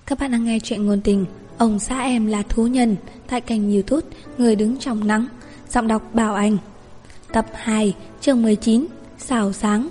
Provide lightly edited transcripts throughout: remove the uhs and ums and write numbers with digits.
Các bạn đang nghe chuyện ngôn tình Ông xã em là thú nhân tại kênh YouTube Người đứng trong nắng. Giọng đọc Bảo Anh. Tập 2, chương 19, Xào sáng.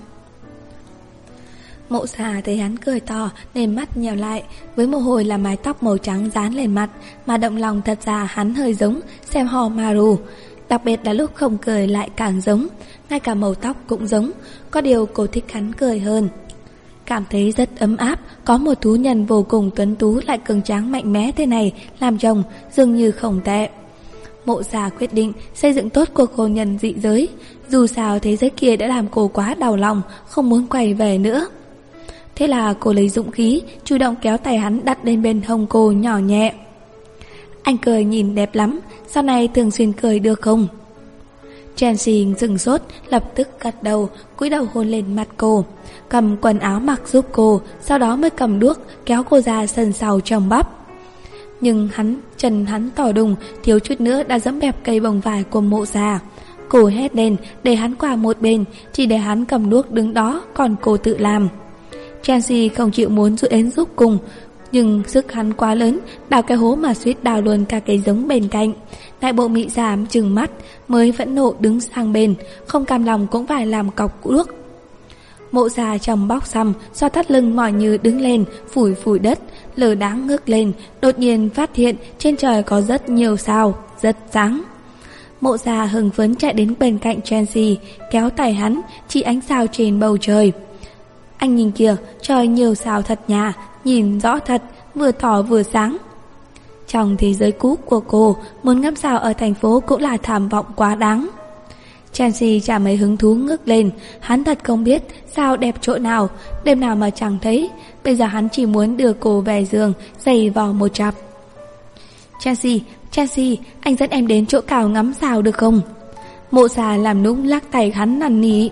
Mộ Xà thấy hắn cười to nên mắt nhèo lại, với mồ hôi là mái tóc màu trắng dán lên mặt, mà động lòng thật ra hắn hơi giống xem hò Maru. Đặc biệt là lúc không cười lại càng giống, ngay cả màu tóc cũng giống. Có điều cô thích hắn cười hơn. Cảm thấy rất ấm áp, có một thú nhân vô cùng tuấn tú lại cường tráng mạnh mẽ thế này làm chồng dường như không tệ. Mộ Xà quyết định xây dựng tốt cuộc hôn nhân dị giới. Dù sao thế giới kia đã làm cô quá đau lòng, không muốn quay về nữa. Thế là cô lấy dũng khí, chủ động kéo tay hắn đặt lên bên hông cô nhỏ nhẹ. Anh cười nhìn đẹp lắm, sau này thường xuyên cười được không? Chelsea dừng sốt, lập tức gật đầu, cúi đầu hôn lên mặt cô, cầm quần áo mặc giúp cô, sau đó mới cầm đuốc kéo cô ra sân sau trồng bắp. Nhưng chân hắn to đùng, thiếu chút nữa đã giẫm bẹp cây bông vải của Mộ Xà. Cô hét lên để hắn qua một bên, chỉ để hắn cầm đuốc đứng đó, còn cô tự làm. Chelsea không chịu muốn giúp cùng, nhưng sức hắn quá lớn, đào cái hố mà suýt đào luôn cả cây giống bên cạnh. Đại bộ mị giảm trừng mắt, mới vẫn nộ đứng sang bên, không cam lòng cũng phải làm cọc đuốc. Mộ Xà trồng bóc xong, xoa thắt lưng mỏi như đứng lên, phủi phủi đất, lờ đáng ngước lên, đột nhiên phát hiện trên trời có rất nhiều sao, rất sáng. Mộ Xà hưng phấn chạy đến bên cạnh Chelsea, kéo tay hắn, chỉ ánh sao trên bầu trời. Anh nhìn kìa, trời nhiều sao thật nhà, nhìn rõ thật, vừa tỏ vừa sáng. Trong thế giới cũ của cô, muốn ngắm sao ở thành phố cũng là tham vọng quá đáng. Chelsea chả mấy hứng thú ngước lên, hắn thật không biết sao đẹp chỗ nào, đêm nào mà chẳng thấy. Bây giờ hắn chỉ muốn đưa cô về giường, giày vò một chặp. Chelsea, anh dẫn em đến chỗ cao ngắm sao được không? Mộ Xà làm nũng lắc tay hắn năn nỉ.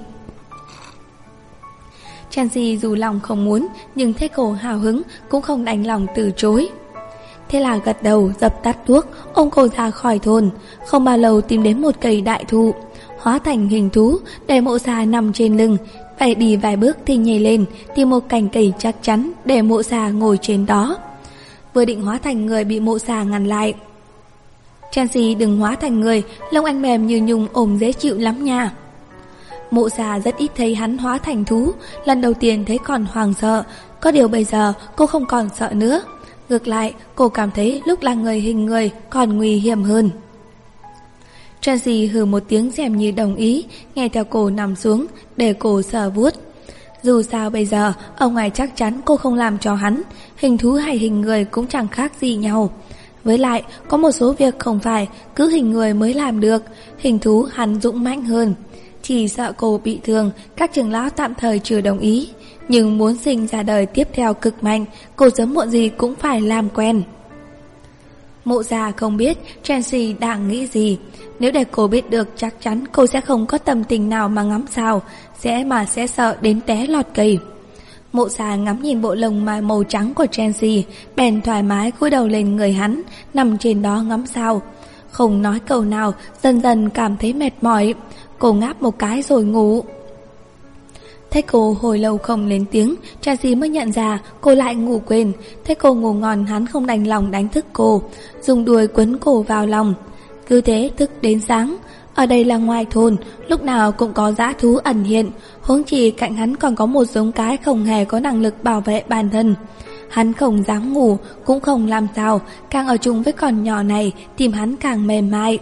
Chelsea dù lòng không muốn, nhưng thấy cô hào hứng cũng không đành lòng từ chối. Thế là gật đầu, dập tắt thuốc, ôm cô ra khỏi thôn. Không bao lâu tìm đến một cây đại thụ, hóa thành hình thú, để Mộ Xà nằm trên lưng. Phải đi vài bước thì nhảy lên, tìm một cành cây chắc chắn để Mộ Xà ngồi trên đó. Vừa định hóa thành người bị Mộ Xà ngăn lại. Chelsea đừng hóa thành người, lông anh mềm như nhung, ôm dễ chịu lắm nha. Mộ Xà rất ít thấy hắn hóa thành thú, lần đầu tiên thấy còn hoảng sợ. Có điều bây giờ cô không còn sợ nữa. Ngược lại, cô cảm thấy lúc là người hình người còn nguy hiểm hơn. Chelsea hừ một tiếng xem như đồng ý, nghe theo cô nằm xuống, để cô sờ vuốt. Dù sao bây giờ, ở ngoài chắc chắn cô không làm cho hắn, hình thú hay hình người cũng chẳng khác gì nhau. Với lại, có một số việc không phải cứ hình người mới làm được, hình thú hắn dũng mãnh hơn. Chỉ sợ cô bị thương, các trưởng lão tạm thời chưa đồng ý. Nhưng muốn sinh ra đời tiếp theo cực mạnh, cô sớm muộn gì cũng phải làm quen. Mộ Xà không biết Chelsea đang nghĩ gì. Nếu để cô biết được chắc chắn cô sẽ không có tâm tình nào mà ngắm sao, sẽ sợ đến té lọt cây. Mộ Xà ngắm nhìn bộ lông màu trắng của Chelsea, bèn thoải mái cúi đầu lên người hắn, nằm trên đó ngắm sao. Không nói câu nào, dần dần cảm thấy mệt mỏi. Cô ngáp một cái rồi ngủ. Thấy cô hồi lâu không lên tiếng, Chelsea mới nhận ra cô lại ngủ quên. Thấy cô ngủ ngon, hắn không đành lòng đánh thức cô, dùng đuôi quấn cô vào lòng. Cứ thế thức đến sáng. Ở đây là ngoài thôn, lúc nào cũng có dã thú ẩn hiện, huống chi cạnh hắn còn có một giống cái không hề có năng lực bảo vệ bản thân. Hắn không dám ngủ, cũng không làm sao, càng ở chung với con nhỏ này, tim hắn càng mềm mại.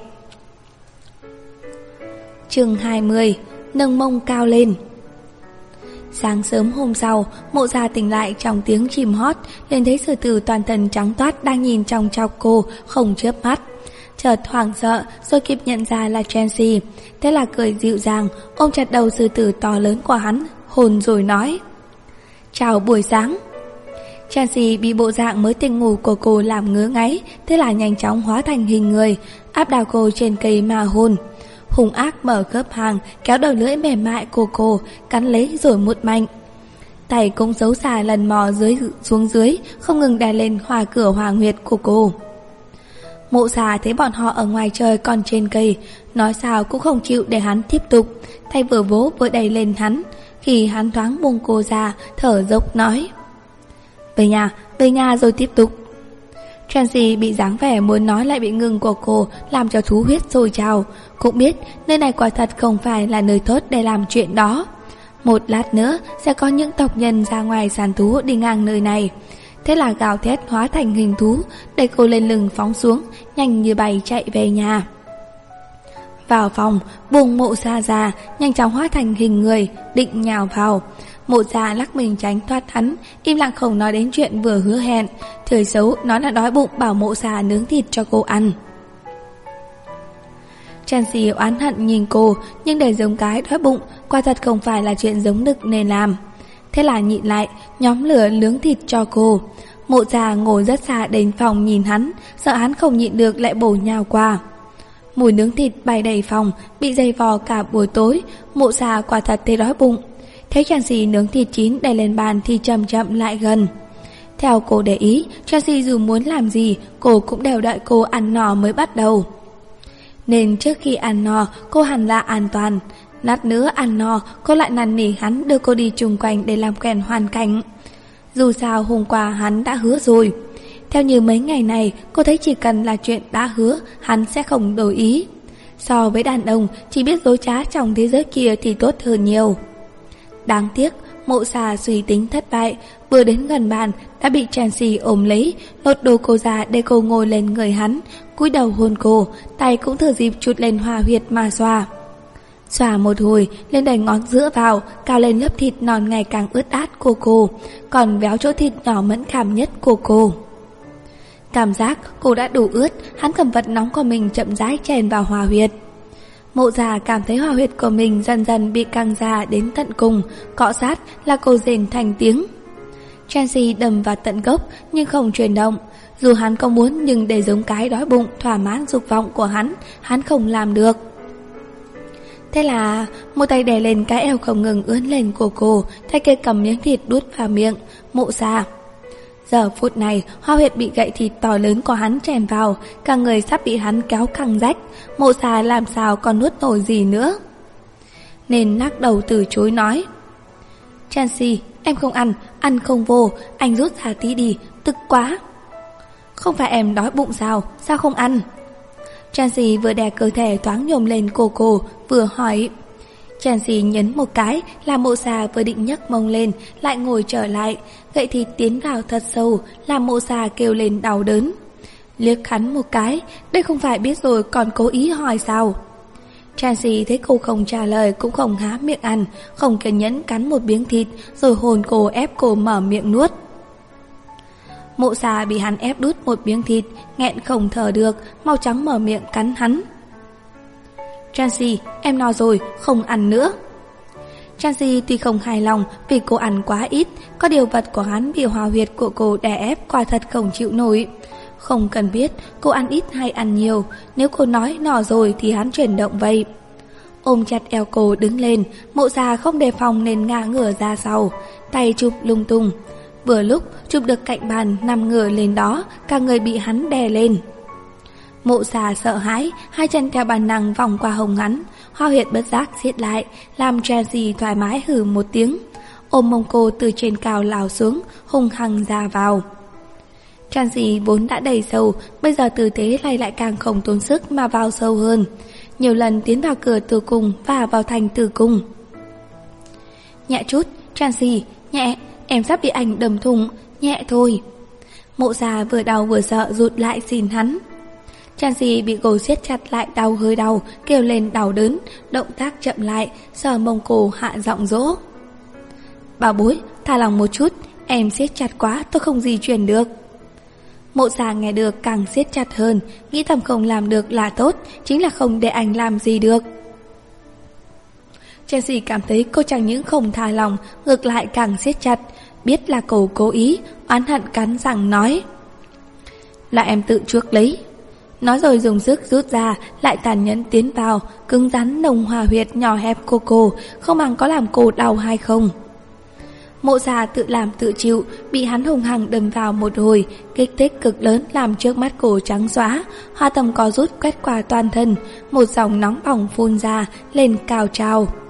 Chương 20, nâng mông cao lên. Sáng sớm hôm sau, Mộ Xà tỉnh lại trong tiếng chim hót, liền thấy sư tử toàn thân trắng toát đang nhìn trong chọc cô, không chớp mắt. Chợt hoảng sợ, rồi kịp nhận ra là Chelsea. Thế là cười dịu dàng, ôm chặt đầu sư tử to lớn của hắn, hôn rồi nói: Chào buổi sáng. Chelsea bị bộ dạng mới tỉnh ngủ của cô làm ngứa ngáy, thế là nhanh chóng hóa thành hình người, áp đảo cô trên cây mà hôn. Hung ác mở khớp hàm, kéo đầu lưỡi mềm mại của cô, cắn lấy rồi mút mạnh. Tay cũng giấu xà lần mò xuống dưới, không ngừng đè lên hòa cửa hòa huyệt của cô. Mộ Xà thấy bọn họ ở ngoài trời còn trên cây, nói sao cũng không chịu để hắn tiếp tục, tay vừa vỗ vừa đẩy lên hắn. Khi hắn thoáng buông cô ra, thở dốc nói: Về nhà rồi tiếp tục. Tracy bị dáng vẻ muốn nói lại bị ngừng của cô làm cho thú huyết sôi trào. Cũng biết nơi này quả thật không phải là nơi tốt để làm chuyện đó. Một lát nữa sẽ có những tộc nhân ra ngoài săn thú đi ngang nơi này. Thế là gào thét hóa thành hình thú, đẩy cô lên lưng phóng xuống, nhanh như bay chạy về nhà. Vào phòng, buông Mộ Sa ra, nhanh chóng hóa thành hình người, định nhào vào. Mộ Sa lắc mình tránh thoát hắn, im lặng không nói đến chuyện vừa hứa hẹn. Thời xấu nói là đói bụng bảo Mộ Sa nướng thịt cho cô ăn. Tracy oán hận nhìn cô, nhưng để giống cái đói bụng, quả thật không phải là chuyện giống đực nên làm. Thế là nhịn lại, nhóm lửa nướng thịt cho cô. Mộ Sa ngồi rất xa đến phòng nhìn hắn, sợ hắn không nhịn được lại bổ nhào qua. Mùi nướng thịt bay đầy phòng, bị dày vò cả buổi tối. Mộ Sa quả thật thấy đói bụng. Thấy Tracy nướng thịt chín đẩy lên bàn thì chậm chậm lại gần. Theo cô để ý, Tracy dù muốn làm gì, cô cũng đều đợi cô ăn no mới bắt đầu. Nên trước khi ăn no, cô hẳn là an toàn. Lát nữa ăn no, cô lại năn nỉ hắn đưa cô đi chung quanh để làm quen hoàn cảnh. Dù sao hôm qua hắn đã hứa rồi. Theo như mấy ngày này, cô thấy chỉ cần là chuyện đã hứa, hắn sẽ không đổi ý. So với đàn ông, chỉ biết dối trá trong thế giới kia thì tốt hơn nhiều. Đáng tiếc, Mộ Sa suy tính thất bại, vừa đến gần bàn đã bị Tracy ôm lấy, lột đồ cô ra để cô ngồi lên người hắn, cúi đầu hôn cô, tay cũng thừa dịp chụt lên hoa huyệt mà xoa. Xoa một hồi, lên đẩy ngón giữa vào, cao lên lớp thịt non ngày càng ướt át của cô, còn véo chỗ thịt nhỏ mẫn cảm nhất của cô. Cảm giác cô đã đủ ướt, hắn cầm vật nóng của mình chậm rãi chèn vào hoa huyệt. Mộ Sa cảm thấy hoa huyệt của mình dần dần bị căng ra đến tận cùng, cọ sát là cô rên thành tiếng. Tracy đâm vào tận gốc nhưng không chuyển động. Dù hắn có muốn nhưng để giống cái đói bụng thỏa mãn dục vọng của hắn không làm được. Thế là một tay đè lên cái eo không ngừng ướn lên của cô, tay kia cầm miếng thịt đút vào miệng. Mộ Sa. Giờ phút này, hoa huyệt bị gậy thịt to lớn của hắn chèn vào, cả người sắp bị hắn kéo căng rách. Mộ Sa làm sao còn nuốt nổi gì nữa, nên lắc đầu từ chối nói: Tracy, em không ăn không vô, anh rút ra tí đi, tức quá. Không phải em đói bụng sao không ăn? Tracy vừa đè cơ thể thoáng nhổm lên cô vừa hỏi. Tracy nhấn một cái, làm Mộ Sa vừa định nhấc mông lên lại ngồi trở lại, gậy thịt tiến vào thật sâu, làm Mộ Sa kêu lên đau đớn. Liếc hắn một cái, đây không phải biết rồi còn cố ý hỏi sao? Tracy thấy cô không trả lời cũng không há miệng ăn, không kiên nhẫn cắn một miếng thịt rồi hôn cô ép cô mở miệng nuốt. Mộ Sa bị hắn ép đút một miếng thịt, nghẹn không thở được, mau chóng mở miệng cắn hắn. Tracy, em no rồi, không ăn nữa. Tracy tuy không hài lòng vì cô ăn quá ít, có điều vật của hắn bị hòa huyệt của cô đè ép quả thật không chịu nổi. Không cần biết cô ăn ít hay ăn nhiều, nếu cô nói no rồi thì hắn chuyển động vậy. Ôm chặt eo cô đứng lên, Mộ Sa không đề phòng nên ngã ngửa ra sau, tay chụp lung tung. Vừa lúc chụp được cạnh bàn nằm ngửa lên đó, cả người bị hắn đè lên. Mộ Sa sợ hãi, hai chân theo bản năng vòng qua hông hắn, hoa huyệt bất giác siết lại, làm Tracy thoải mái hừ một tiếng, ôm mông cô từ trên cao lao xuống, hung hăng ra vào. Tracy vốn đã đầy sâu, bây giờ tư thế này lại càng không tốn sức mà vào sâu hơn, nhiều lần tiến vào cửa tử cung và vào thành tử cung. Nhẹ chút, Tracy, nhẹ, em sắp bị anh đâm thủng, nhẹ thôi. Mộ Sa vừa đau vừa sợ rụt lại xin hắn. Tracy bị cô siết chặt lại đau hơi đau, kêu lên đau đớn, động tác chậm lại, sờ mông cô hạ giọng dỗ. Bảo bối, thả lòng một chút, em siết chặt quá tôi không di chuyển được. Mộ Sa nghe được càng siết chặt hơn, nghĩ thầm không làm được là tốt, chính là không để anh làm gì được. Tracy cảm thấy cô chẳng những không thả lòng, ngược lại càng siết chặt, biết là cô cố ý, oán hận cắn răng nói. Là em tự chuốc lấy. Nói rồi dùng sức rút ra, lại tàn nhẫn tiến vào, cứng rắn nồng hòa huyệt nhỏ hẹp của cô, không bằng có làm cô đau hay không. Mộ Sa tự làm tự chịu, bị hắn hung hăng đâm vào một hồi, kích thích cực lớn làm trước mắt cô trắng xóa, hoa tâm co rút quét qua toàn thân, một dòng nóng bỏng phun ra, lên cao trào.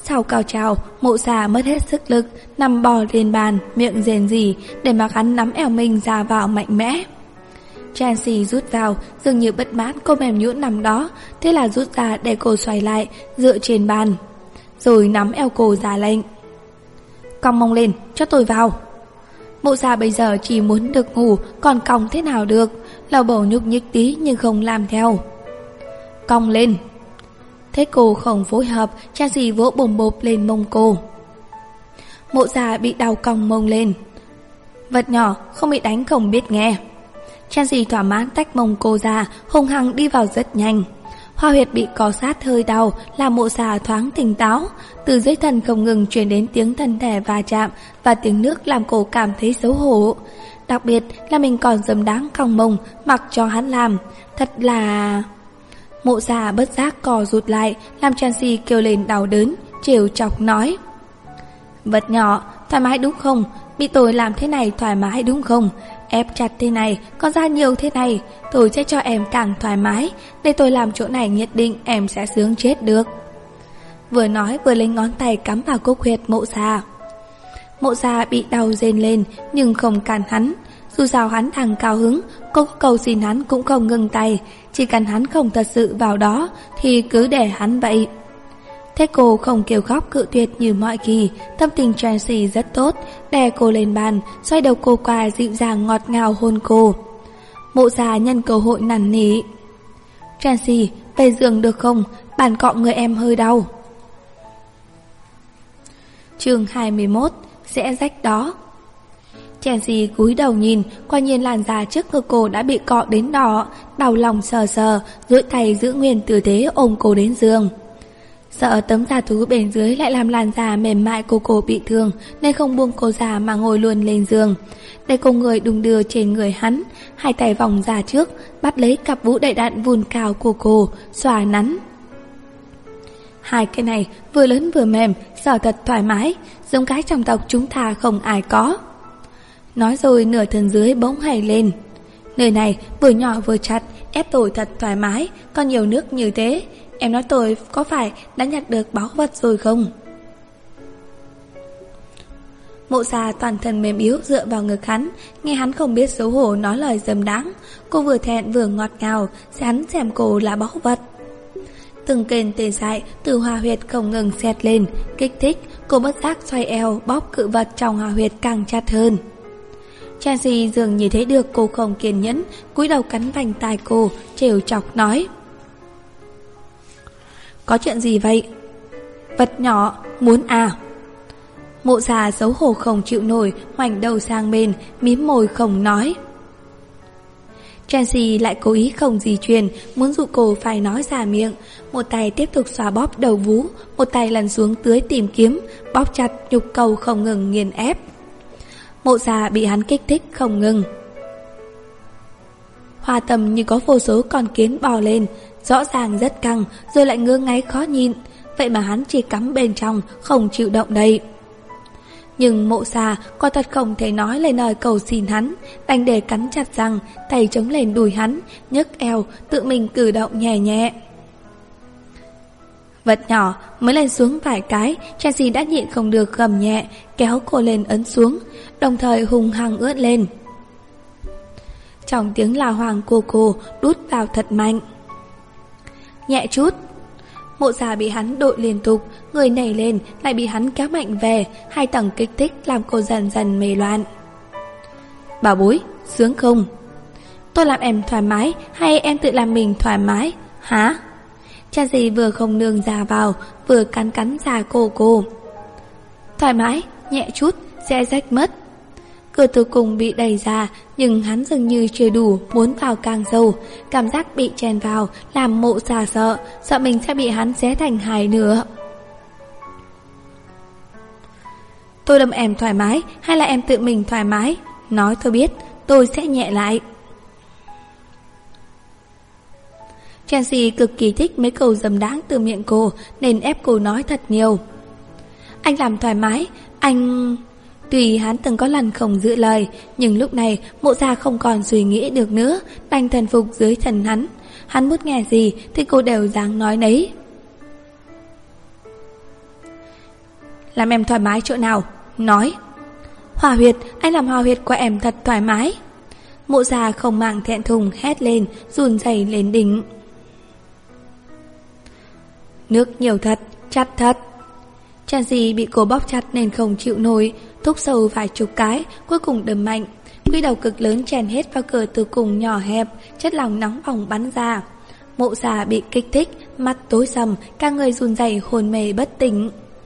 Sau cao trào, Mộ Xà mất hết sức lực, nằm bò lên bàn, miệng rền rỉ, để mặc hắn nắm eo mình ra vào mạnh mẽ. Chelsea rút vào, dường như bất mãn cô mềm nhũn nằm đó, thế là rút ra để cô xoay lại, dựa trên bàn, rồi nắm eo cô ra lệnh. Cong mông lên, cho tôi vào. Mộ Xà bây giờ chỉ muốn được ngủ, còn cong thế nào được, lầu bầu nhúc nhích tí nhưng không làm theo. Cong lên. Thế cô không phối hợp, Chelsea vỗ bồm bộp lên mông cô. Mộ Xà bị đau cong mông lên. Vật nhỏ, không bị đánh không biết nghe. Chelsea thỏa mãn tách mông cô ra, hung hăng đi vào rất nhanh. Hoa huyệt bị cọ sát hơi đau, làm Mộ Xà thoáng tỉnh táo. Từ dưới thân không ngừng truyền đến tiếng thân thể va chạm và tiếng nước làm cô cảm thấy xấu hổ. Đặc biệt là mình còn dâm đáng cong mông, mặc cho hắn làm. Thật là... Mộ Xà bất giác cò rụt lại, làm Chelsea kêu lên đau đớn, trêu chọc nói. Vật nhỏ, thoải mái đúng không? Bị tôi làm thế này thoải mái đúng không? Ép chặt thế này, còn ra nhiều thế này, tôi sẽ cho em càng thoải mái. Để tôi làm chỗ này nhất định em sẽ sướng chết được. Vừa nói vừa lấy ngón tay cắm vào cúc huyệt Mộ Xà. Mộ Xà bị đau rên lên nhưng không cản hắn. Dù sao hắn đang cao hứng, cô cầu xin hắn cũng không ngừng tay. Chỉ cần hắn không thật sự vào đó thì cứ để hắn vậy. Thế cô không kêu khóc cự tuyệt như mọi kỳ. Tâm tình Chelsea rất tốt, đè cô lên bàn, xoay đầu cô qua dịu dàng ngọt ngào hôn cô. Mộ Xà nhân cơ hội năn nỉ. Chelsea, về giường được không? Bàn cọ người em hơi đau. Chương 21. Sẽ rách đó. Chelsea cúi đầu nhìn, quả nhiên làn da trước ngực cô đã bị cọ đến đỏ, đau lòng sờ sờ, duỗi tay giữ nguyên tư thế ôm cô đến giường. Sợ tấm da thú bên dưới lại làm làn da mềm mại của cô bị thương, nên không buông cô ra mà ngồi luôn lên giường. Để cô người đung đưa trên người hắn, hai tay vòng ra trước, bắt lấy cặp vú đầy đặn vùn cao của cô, xoa nắn. Hai cái này vừa lớn vừa mềm, sờ thật thoải mái, giống cái trong tộc chúng ta không ai có. Nói rồi nửa thân dưới bỗng hay lên. Nơi này vừa nhỏ vừa chặt, ép tôi thật thoải mái, còn nhiều nước như thế. Em nói tôi có phải đã nhặt được báu vật rồi không? Mộ Xà toàn thân mềm yếu dựa vào ngực hắn, nghe hắn không biết xấu hổ nói lời dâm đáng. Cô vừa thẹn vừa ngọt ngào, hắn xem cô là báu vật. Từng kênh tê dại từ hoa huyệt không ngừng xẹt lên, kích thích. Cô bất giác xoay eo bóp cự vật trong hoa huyệt càng chặt hơn. Chelsea dường như thấy được cô không kiên nhẫn, cúi đầu cắn vành tai cô, trêu chọc nói. Có chuyện gì vậy? Vật nhỏ, muốn à? Mộ Xà xấu hổ không chịu nổi, ngoảnh đầu sang bên, mím môi không nói. Chelsea lại cố ý không di chuyển, muốn dụ cô phải nói ra miệng. Một tay tiếp tục xoa bóp đầu vú, một tay lăn xuống tưới tìm kiếm, bóp chặt nhục cầu không ngừng nghiền ép. Mộ Xà bị hắn kích thích không ngừng. Hoa tâm như có vô số con kiến bò lên, rõ ràng rất căng, rồi lại ngứa ngáy khó nhịn. Vậy mà hắn chỉ cắm bên trong, không chịu động đậy. Nhưng Mộ Xà có thật không thể nói lời lời cầu xin hắn, đành để cắn chặt răng, tay chống lên đùi hắn, nhấc eo, tự mình cử động nhẹ nhẹ. Vật nhỏ mới lên xuống vài cái, Chelsea đã nhịn không được gầm nhẹ, kéo cô lên ấn xuống, đồng thời hung hăng ướt lên. Trong tiếng la hoàng của cô đút vào thật mạnh. Nhẹ chút. Mộ Xà bị hắn đội liên tục, người nảy lên lại bị hắn kéo mạnh về, hai tầng kích thích làm cô dần dần mê loạn. Bảo bối, sướng không? Tôi làm em thoải mái hay em tự làm mình thoải mái? Hả? Chelsea vừa không nương ra vào, vừa cắn cắn da cô. Thoải mái, nhẹ chút, sẽ rách mất. Cửa từ cùng bị đẩy ra, nhưng hắn dường như chưa đủ, muốn vào càng sâu. Cảm giác bị chèn vào làm Mộ Xà sợ mình sẽ bị hắn xé thành hai nửa. Tôi đâm em thoải mái hay là em tự mình thoải mái? Nói tôi biết, tôi sẽ nhẹ lại. Chelsea cực kỳ thích mấy câu dâm đáng từ miệng cô, nên ép cô nói thật nhiều. Anh làm thoải mái, anh... Tuy hắn từng có lần không giữ lời, nhưng lúc này Mộ Xà không còn suy nghĩ được nữa, đành thần phục dưới thân hắn. Hắn muốn nghe gì thì cô đều dáng nói nấy. Làm em thoải mái chỗ nào? Nói. Hòa huyệt, anh làm hòa huyệt của em thật thoải mái. Mộ già không màng thẹn thùng hét lên, run rẩy lên đỉnh. Nước nhiều thật, chặt thật. Chàng gì bị cô bóp chặt nên không chịu nổi, thúc sâu vài chục cái, cuối cùng đâm mạnh. Quy đầu cực lớn chèn hết vào cửa tử cung nhỏ hẹp, chất lỏng nóng bỏng bắn ra. Mộ già bị kích thích, mắt tối sầm, cả người run rẩy hôn mê bất tỉnh.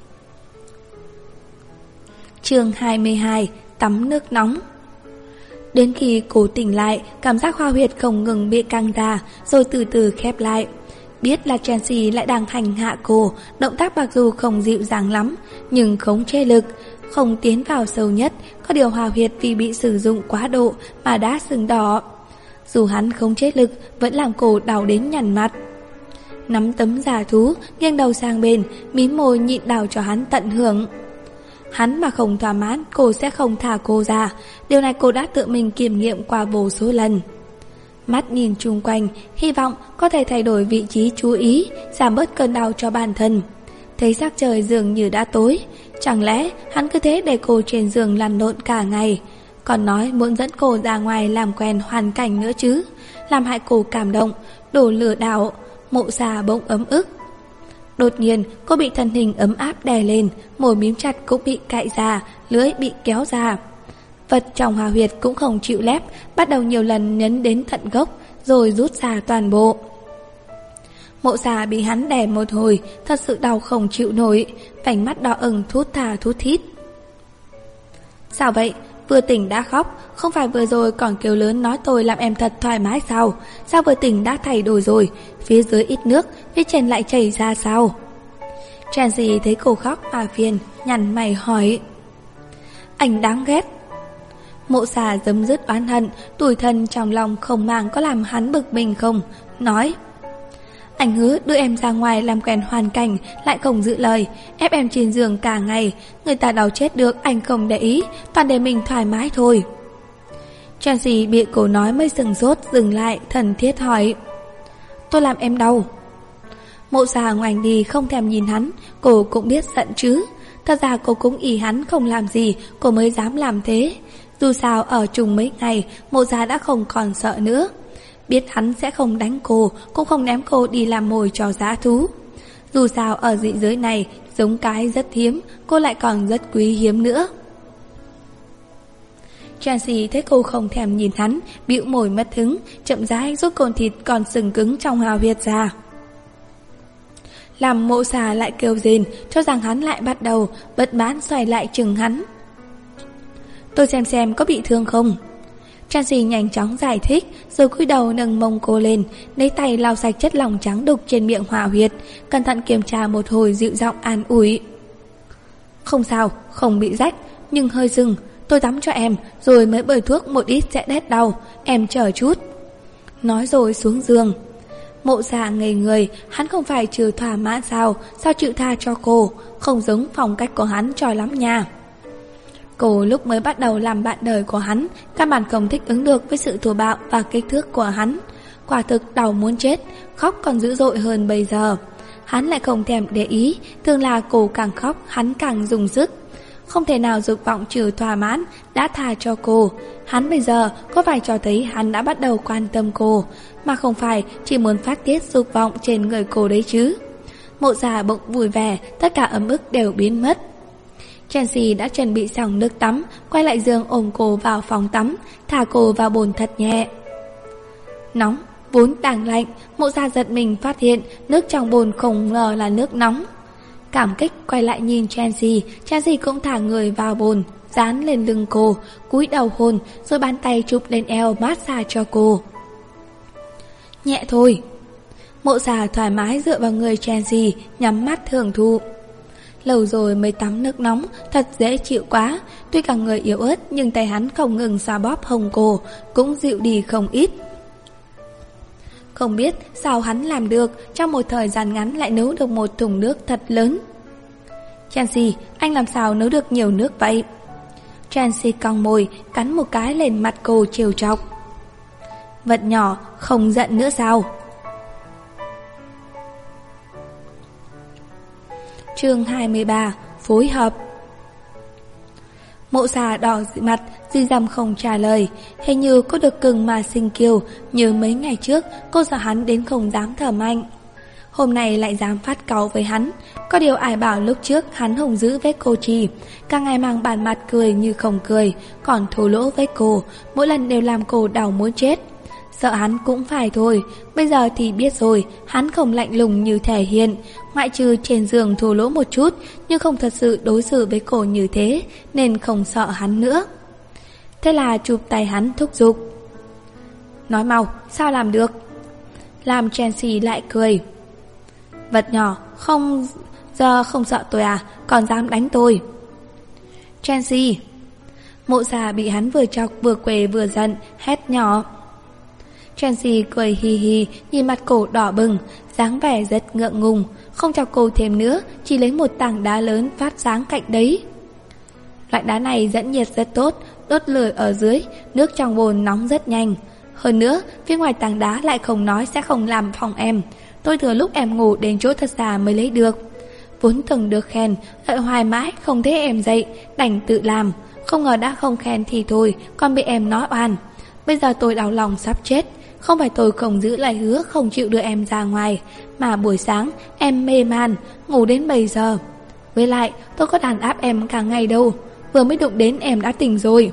Chương 22: Tắm nước nóng. Đến khi cô tỉnh lại, cảm giác hoa huyệt không ngừng bị căng ra, rồi từ từ khép lại. Biết là Chelsea lại đang hành hạ cô, động tác mặc dù không dịu dàng lắm, nhưng khống chế lực, không tiến vào sâu nhất, có điều hoa huyệt vì bị sử dụng quá độ mà đã sưng đỏ. Dù hắn khống chế lực, vẫn làm cô đau đến nhăn mặt. Nắm tấm giả thú, nghiêng đầu sang bên, mím môi nhịn đau cho hắn tận hưởng. Hắn mà không thỏa mãn, cô sẽ không thả cô ra. Điều này cô đã tự mình kiểm nghiệm qua vô số lần. Mắt nhìn chung quanh, hy vọng có thể thay đổi vị trí chú ý, giảm bớt cơn đau cho bản thân. Thấy sắc trời dường như đã tối, chẳng lẽ hắn cứ thế để cô trên giường lăn lộn cả ngày, còn nói muốn dẫn cô ra ngoài làm quen hoàn cảnh nữa chứ, làm hại cô cảm động, đổ lửa đảo. Mộ già bỗng ấm ức. Đột nhiên cô bị thân hình ấm áp đè lên, môi mím chặt cũng bị cạy ra, lưỡi bị kéo ra. Vật trong hòa huyệt cũng không chịu lép, bắt đầu nhiều lần nhấn đến tận gốc, rồi rút ra toàn bộ. Mộ già bị hắn đè một hồi, thật sự đau không chịu nổi, vành mắt đỏ ửng thút thà thút thít. Sao vậy? Vừa tỉnh đã khóc, không phải vừa rồi còn kêu lớn nói tôi làm em thật thoải mái sao? Sao vừa tỉnh đã thay đổi rồi? Phía dưới ít nước, phía trên lại chảy ra sao? Chelsea thấy cô khóc mà phiền, nhăn mày hỏi. Anh đáng ghét. Mộ già giấm dứt oán hận, tủi thân trong lòng không màng có làm hắn bực mình không, nói. Anh hứa đưa em ra ngoài làm quen hoàn cảnh, lại không giữ lời, ép em trên giường cả ngày, người ta đau chết được anh không để ý, toàn để mình thoải mái thôi. Chelsea bị cô nói mới sừng sốt dừng lại, thần thiết hỏi. Tôi làm em đau? Mộ già ngoảnh đi không thèm nhìn hắn, cô cũng biết giận chứ. Thật ra cô cũng ỷ hắn không làm gì, cô mới dám làm thế. Dù sao ở chung mấy ngày, mộ già đã không còn sợ nữa. Biết hắn sẽ không đánh cô, cũng không ném cô đi làm mồi cho dã thú. Dù sao ở dị giới này, giống cái rất hiếm, cô lại còn rất quý hiếm nữa. Chelsea thấy cô không thèm nhìn hắn, bĩu môi mất hứng, chậm rãi rút côn thịt còn sừng cứng trong hào huyệt ra. Làm mộ xà lại kêu rên, cho rằng hắn lại bắt đầu, bất mãn xoay lại chừng hắn. Tôi xem có bị thương không? Chelsea nhanh chóng giải thích, rồi cúi đầu nâng mông cô lên, lấy tay lau sạch chất lỏng trắng đục trên miệng hỏa huyệt, cẩn thận kiểm tra một hồi dịu giọng an ủi. Không sao, không bị rách, nhưng hơi sưng, tôi tắm cho em, rồi mới bôi thuốc một ít sẽ đét đau, em chờ chút. Nói rồi xuống giường. Mộ già ngây người, hắn không phải chưa thỏa mãn sao chịu tha cho cô, không giống phong cách của hắn cho lắm nha. Cô lúc mới bắt đầu làm bạn đời của hắn, căn bản không thích ứng được với sự thô bạo và kích thước của hắn. Quả thực đau muốn chết, khóc còn dữ dội hơn bây giờ. Hắn lại không thèm để ý, thường là cô càng khóc hắn càng dùng sức. Không thể nào dục vọng trừ thỏa mãn, đã tha cho cô. Hắn bây giờ có phải cho thấy hắn đã bắt đầu quan tâm cô, mà không phải chỉ muốn phát tiết dục vọng trên người cô đấy chứ. Mộ già bỗng vui vẻ, tất cả ấm ức đều biến mất. Chelsea đã chuẩn bị xong nước tắm, quay lại giường ôm cô vào phòng tắm, thả cô vào bồn thật nhẹ. Nóng, vốn đang lạnh, mộ già giật mình phát hiện nước trong bồn không ngờ là nước nóng. Cảm kích quay lại nhìn Chelsea cũng thả người vào bồn, dán lên lưng cô, cúi đầu hôn, rồi bàn tay chụp lên eo massage cho cô. Nhẹ thôi. Mộ già thoải mái dựa vào người Chelsea, nhắm mắt hưởng thụ. Lâu rồi mới tắm nước nóng, thật dễ chịu quá. Tuy cả người yếu ớt nhưng tay hắn không ngừng xoa bóp hông cô, cũng dịu đi không ít. Không biết sao hắn làm được, trong một thời gian ngắn lại nấu được một thùng nước thật lớn. Chelsea, anh làm sao nấu được nhiều nước vậy? Chelsea cong môi, cắn một cái lên mặt cô trêu chọc. Vật nhỏ, không giận nữa sao? Chương 23: phối hợp. Mộ Xà đỏ mặt, di dằm không trả lời. Hình như cô được cưng mà sinh kiều, như mấy ngày trước cô sợ hắn đến không dám thở mạnh. Hôm nay lại dám phát cáu với hắn. Có điều ai bảo lúc trước hắn hùng dữ với cô Trì, cả ngày mang bản mặt cười như không cười, còn thô lỗ với cô, mỗi lần đều làm cô đau muốn chết. Sợ hắn cũng phải thôi, bây giờ thì biết rồi, hắn không lạnh lùng như thể hiện, ngoại trừ trên giường thô lỗ một chút, nhưng không thật sự đối xử với cô như thế, nên không sợ hắn nữa. Thế là chụp tay hắn thúc giục. Nói mau, sao làm được? Làm Chelsea lại cười. Vật nhỏ, giờ không sợ tôi à, còn dám đánh tôi. Chelsea. Mộ Xà bị hắn vừa chọc vừa quê vừa giận, hét nhỏ. Chelsea cười hì hì, nhìn mặt cổ đỏ bừng, dáng vẻ rất ngượng ngùng, không chọc cô thêm nữa, chỉ lấy một tảng đá lớn phát sáng cạnh đấy. Loại đá này dẫn nhiệt rất tốt, đốt lửa ở dưới, nước trong bồn nóng rất nhanh. Hơn nữa, phía ngoài tảng đá lại không nói sẽ không làm phòng em. Tôi thừa lúc em ngủ đến chỗ thật xa mới lấy được. Vốn từng được khen, đợi hoài mãi không thấy em dậy, đành tự làm. Không ngờ đã không khen thì thôi, còn bị em nói oan. Bây giờ tôi đau lòng sắp chết. Không phải tôi không giữ lời hứa không chịu đưa em ra ngoài, mà buổi sáng em mê man, ngủ đến 7 giờ. Với lại tôi có đàn áp em cả ngày đâu, vừa mới đụng đến em đã tỉnh rồi.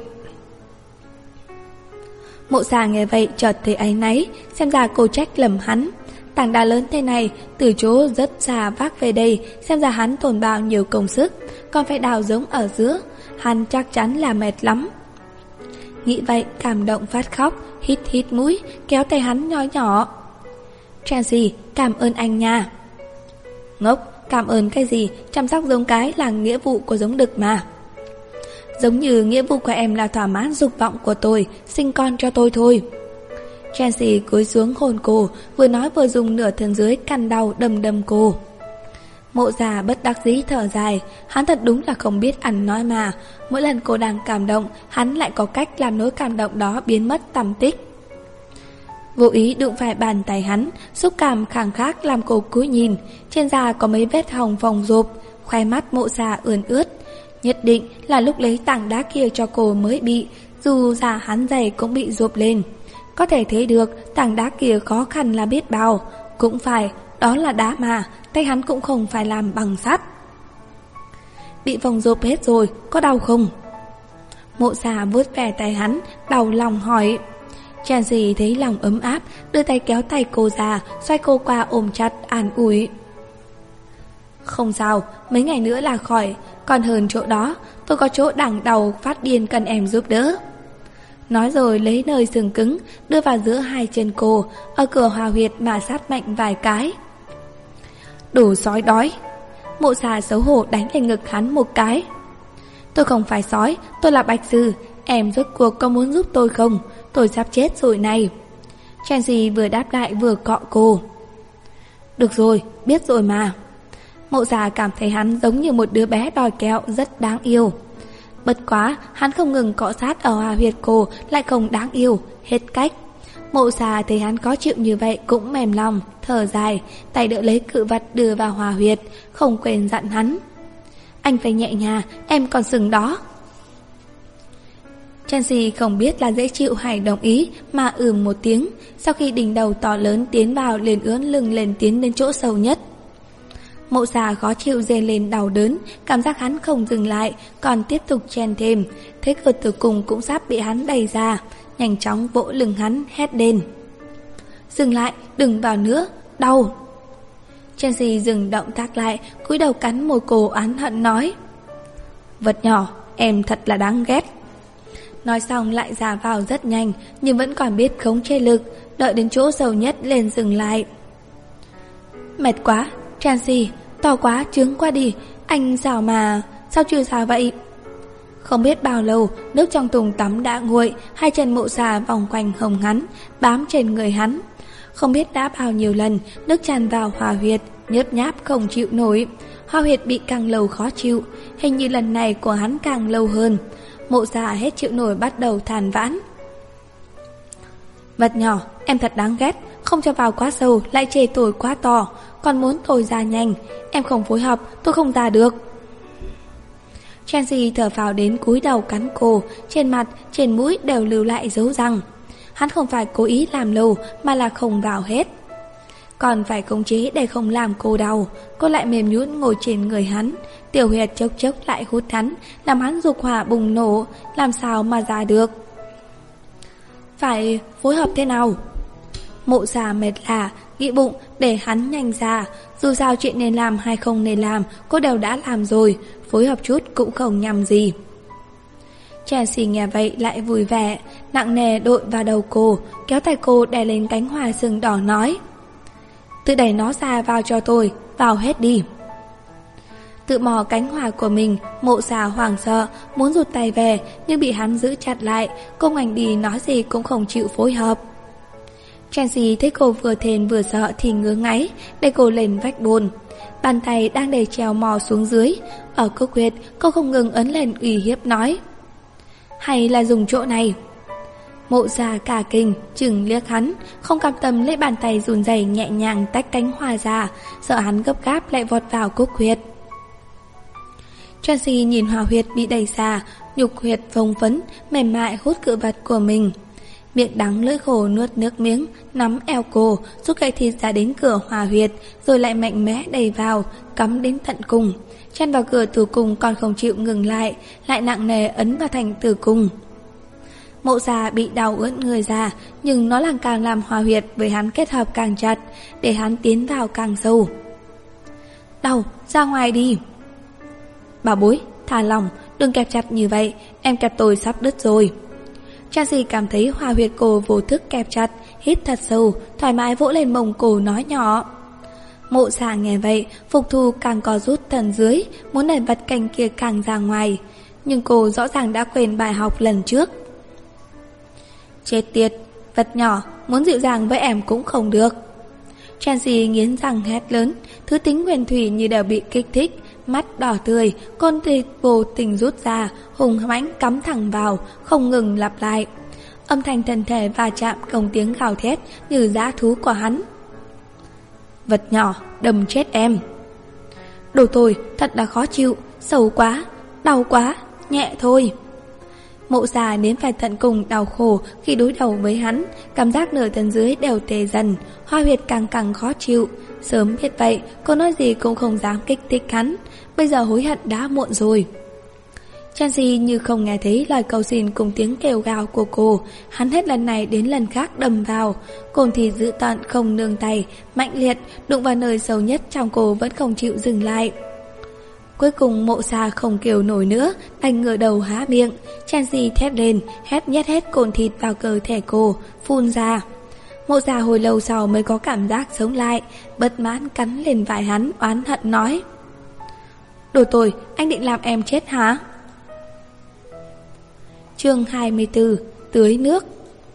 Mộ Xà nghe vậy chợt thấy áy náy, xem ra cô trách lầm hắn. Tảng đá lớn thế này, từ chỗ rất xa vác về đây, xem ra hắn tốn bao nhiêu công sức, còn phải đào giống ở giữa, hắn chắc chắn là mệt lắm. Nghĩ vậy cảm động phát khóc, hít hít mũi, kéo tay hắn nói nhỏ. Chelsea, cảm ơn anh nha. Ngốc, cảm ơn cái gì, chăm sóc giống cái là nghĩa vụ của giống đực mà. Giống như nghĩa vụ của em là thỏa mãn dục vọng của tôi, sinh con cho tôi thôi. Chelsea cúi xuống hôn cô, vừa nói vừa dùng nửa thân dưới căn đau đâm đâm cô. Mộ Già bất đắc dĩ thở dài, hắn thật đúng là không biết ăn nói mà. Mỗi lần cô đang cảm động, hắn lại có cách làm nỗi cảm động đó biến mất tăm tích. Vô ý đụng phải bàn tay hắn, xúc cảm khang khác làm cô cúi nhìn. Trên da có mấy vết hồng phồng rộp, khoe mắt Mộ Già ươn ướt. Nhất định là lúc lấy tảng đá kia cho cô mới bị, dù da hắn dày cũng bị rộp lên. Có thể thấy được tảng đá kia khó khăn là biết bao. Cũng phải, đó là đá mà, tay hắn cũng không phải làm bằng sắt. Bị vòng rộp hết rồi, có đau không? Mộ Già vuốt về tay hắn, đau lòng hỏi. Chelsea thấy lòng ấm áp, đưa tay kéo tay cô ra, xoay cô qua ôm chặt, an ủi. Không sao, mấy ngày nữa là khỏi. Còn hơn chỗ đó, tôi có chỗ đằng đầu phát điên cần em giúp đỡ. Nói rồi lấy nơi xương cứng, đưa vào giữa hai chân cô, ở cửa hòa huyệt mà sát mạnh vài cái. Đồ sói đói. Mộ Già xấu hổ đánh lên ngực hắn một cái. Tôi không phải sói, tôi là Bạch Sư. Em rốt cuộc có muốn giúp tôi không? Tôi sắp chết rồi này. Chelsea vừa đáp lại vừa cọ cô. Được rồi, biết rồi mà. Mộ Già cảm thấy hắn giống như một đứa bé đòi kẹo rất đáng yêu. Bất quá, hắn không ngừng cọ sát ở hòa huyệt cô, lại không đáng yêu, hết cách. Mộ Già thấy hắn khó chịu như vậy cũng mềm lòng, thở dài, tay đỡ lấy cự vật đưa vào hòa huyệt, không quên dặn hắn. Anh phải nhẹ nhàng, em còn sừng đó. Chelsea không biết là dễ chịu hay đồng ý, mà một tiếng, sau khi đỉnh đầu to lớn tiến vào liền ướn lưng lên tiến đến chỗ sâu nhất. Mộ Già khó chịu rên lên đau đớn, cảm giác hắn không dừng lại, còn tiếp tục chen thêm. Thế cửa tử cung cũng sắp bị hắn đẩy ra, nhanh chóng vỗ lưng hắn hét lên. Dừng lại, đừng vào nữa, đau. Chelsea dừng động tác lại, cúi đầu cắn môi cô oán hận nói. Vật nhỏ, em thật là đáng ghét. Nói xong lại ra vào rất nhanh, nhưng vẫn còn biết khống chế lực, đợi đến chỗ sâu nhất lên dừng lại. Mệt quá, Chelsea, to quá, trướng quá đi, anh sao mà, sao chưa sao vậy? Không biết bao lâu, nước trong thùng tắm đã nguội, hai chân Mộ Già vòng quanh hông hắn, bám trên người hắn. Không biết đã bao nhiêu lần, nước tràn vào hòa huyệt, nhớp nháp không chịu nổi. Hòa huyệt bị càng lâu khó chịu, hình như lần này của hắn càng lâu hơn. Mộ Già hết chịu nổi bắt đầu than vãn. Vật nhỏ, em thật đáng ghét, không cho vào quá sâu, lại chê tôi quá to, còn muốn tôi ra nhanh. Em không phối hợp, tôi không ra được. Chelsea thở phào đến cúi đầu cắn cô, trên mặt, trên mũi đều lưu lại dấu răng. Hắn không phải cố ý làm lâu mà là không vào hết. Còn phải khống chế để không làm cô đau. Cô lại mềm nhũn ngồi trên người hắn, tiểu huyệt chốc chốc lại hút hắn, làm hắn dục hỏa bùng nổ, làm sao mà ra được. Phải phối hợp thế nào? Mộ Già mệt lả, nghĩ bụng để hắn nhanh ra. Dù sao chuyện nên làm hay không nên làm, cô đều đã làm rồi, phối hợp chút cũng không nhầm gì. Chelsea nghe vậy lại vui vẻ, nặng nề đội vào đầu cô, kéo tay cô đè lên cánh hoa sừng đỏ nói: tự đẩy nó ra vào cho tôi, vào hết đi. Tự mò cánh hoa của mình, Mộ Già hoảng sợ, muốn rụt tay về, nhưng bị hắn giữ chặt lại. Cô ngoảnh đi nói gì cũng không chịu phối hợp. Chelsea thấy cô vừa thèn vừa sợ thì ngứa ngáy, để cô lên vách bùn. Bàn tay đang để trèo mò xuống dưới. Ở cốc huyệt, cô không ngừng ấn lên uy hiếp nói: hay là dùng chỗ này. Mộ Già cả kinh, chừng liếc hắn, không cam tâm lấy bàn tay run rẩy nhẹ nhàng tách cánh hoa ra, sợ hắn gấp gáp lại vọt vào cốc huyệt. Chelsea nhìn hoa huyệt bị đẩy ra, nhục huyệt phồng phấn, mềm mại hút cự vật của mình. Miệng đắng lưỡi khổ nuốt nước miếng, nắm eo cô, rút gậy thịt ra đến cửa hoa huyệt, rồi lại mạnh mẽ đẩy vào, cắm đến tận cùng. Chân vào cửa tử cung còn không chịu ngừng lại nặng nề ấn vào thành tử cung. Mộ Già bị đau ướt người ra, nhưng nó càng làm hoa huyệt với hắn kết hợp càng chặt, để hắn tiến vào càng sâu. Đau, ra ngoài đi. Bảo bối, thả lòng, đừng kẹp chặt như vậy, em kẹp tôi sắp đứt rồi. Chelsea cảm thấy hoa huyệt cô vô thức kẹp chặt, hít thật sâu, thoải mái vỗ lên mông cô nói nhỏ. Mộ Già nghe vậy, phục thù càng co rút thần dưới, muốn đẩy vật canh kia càng ra ngoài. Nhưng cô rõ ràng đã quên bài học lần trước. Chết tiệt, vật nhỏ, muốn dịu dàng với em cũng không được. Chelsea nghiến răng hét lớn, thứ tính nguyên thủy như đều bị kích thích, mắt đỏ tươi, con thịt vô tình rút ra, hùng mãnh cắm thẳng vào, không ngừng lặp lại. Âm thanh thân thể va chạm cùng tiếng gào thét như dã thú của hắn. Vật nhỏ, đâm chết em. Đồ tôi thật là khó chịu, xấu quá, đau quá, nhẹ thôi. Mộ Già đến phải tận cùng đau khổ khi đối đầu với hắn, cảm giác nửa thân dưới đều tê dần, hoa huyệt càng khó chịu. Sớm biết vậy, cô nói gì cũng không dám kích thích hắn, bây giờ hối hận đã muộn rồi. Chelsea như không nghe thấy lời cầu xin cùng tiếng kêu gào của cô, hắn hết lần này đến lần khác đâm vào, cồn thịt dữ tợn không nương tay, mạnh liệt, đụng vào nơi sâu nhất trong cô vẫn không chịu dừng lại. Cuối cùng Mộ Già không kêu nổi nữa, đành ngửa đầu há miệng. Chelsea thét lên, nhét hết cồn thịt vào cơ thể cô, phun ra. Mộ Già hồi lâu sau mới có cảm giác sống lại, bất mãn cắn lên vai hắn, oán hận nói: đồ tồi, anh định làm em chết hả? Chương 24: Tưới nước.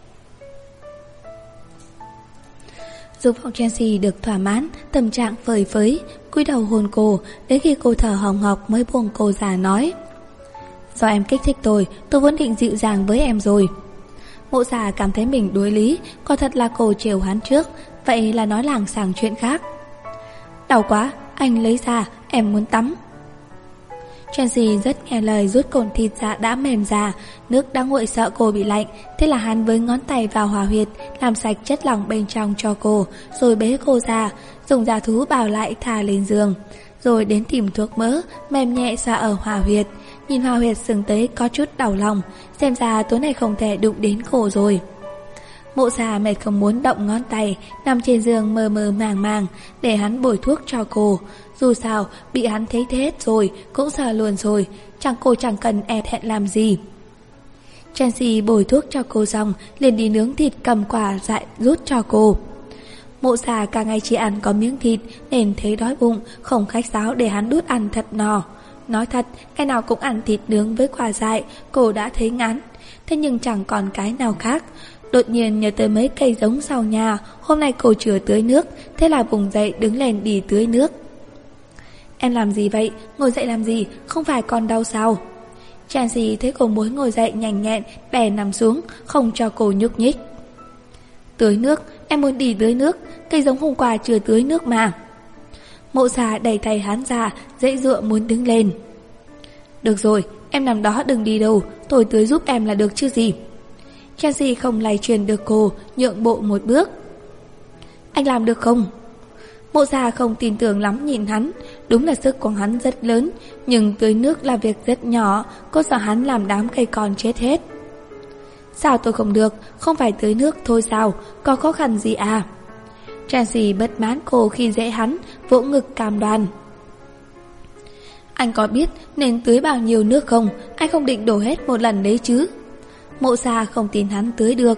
Dục vọng Chelsea được thỏa mãn, tâm trạng phơi phới, cúi đầu hôn cô, đến khi cô thở hồng hộc mới buông cô ra nói: do em kích thích tôi vốn định dịu dàng với em rồi. Mộ Già cảm thấy mình đối lý, có thật là cô trêu hắn trước, vậy là nói làng sang chuyện khác. Đau quá, anh lấy ra, em muốn tắm. Chelsea rất nghe lời rút cồn thịt ra đã mềm ra, nước đã nguội sợ cô bị lạnh, thế là hắn với ngón tay vào hỏa huyệt, làm sạch chất lỏng bên trong cho cô, rồi bế cô ra, dùng da thú bào lại thả lên giường, rồi đến tìm thuốc mỡ, mềm nhẹ xoa ở hỏa huyệt. Nhìn hỏa huyệt sưng tới có chút đau lòng, xem ra tối nay không thể đụng đến cô rồi. Mộ Già mệt không muốn động ngón tay, nằm trên giường mơ mơ màng màng, để hắn bồi thuốc cho cô. Dù sao, bị hắn thấy thế hết rồi, cũng sợ luôn rồi, cô chẳng cần e thẹn làm gì. Chelsea bồi thuốc cho cô xong, liền đi nướng thịt cầm quả dại rút cho cô. Mộ Già cả ngày chỉ ăn có miếng thịt, nên thấy đói bụng, không khách sáo để hắn đút ăn thật no. Nói thật, cái nào cũng ăn thịt nướng với quả dại, cô đã thấy ngán. Thế nhưng chẳng còn cái nào khác. Đột nhiên nhớ tới mấy cây giống sau nhà, hôm nay cô chưa tưới nước, thế là vùng dậy đứng lên đi tưới nước. Em làm gì vậy? Ngồi dậy làm gì? Không phải còn đau sao? Chelsea thấy cô muốn ngồi dậy nhanh nhẹn, bè nằm xuống, không cho cô nhúc nhích. Tưới nước? Em muốn đi tưới nước, cây giống hôm qua chưa tưới nước mà. Mộ Già đẩy tay hắn ra, dãy dụa muốn đứng lên. Được rồi, em nằm đó đừng đi đâu, tôi tưới giúp em là được chứ gì. Chelsea không lay truyền được cô, nhượng bộ một bước. Anh làm được không? Mộ Già không tin tưởng lắm nhìn hắn. Đúng là sức của hắn rất lớn, nhưng tưới nước là việc rất nhỏ. Cô sợ hắn làm đám cây con chết hết. Sao tôi không được? Không phải tưới nước thôi sao? Có khó khăn gì à? Chelsea bất mãn cô khi dễ hắn, vỗ ngực cam đoan. Anh có biết nên tưới bao nhiêu nước không? Anh không định đổ hết một lần đấy chứ? Mộ Già không tin hắn tưới được.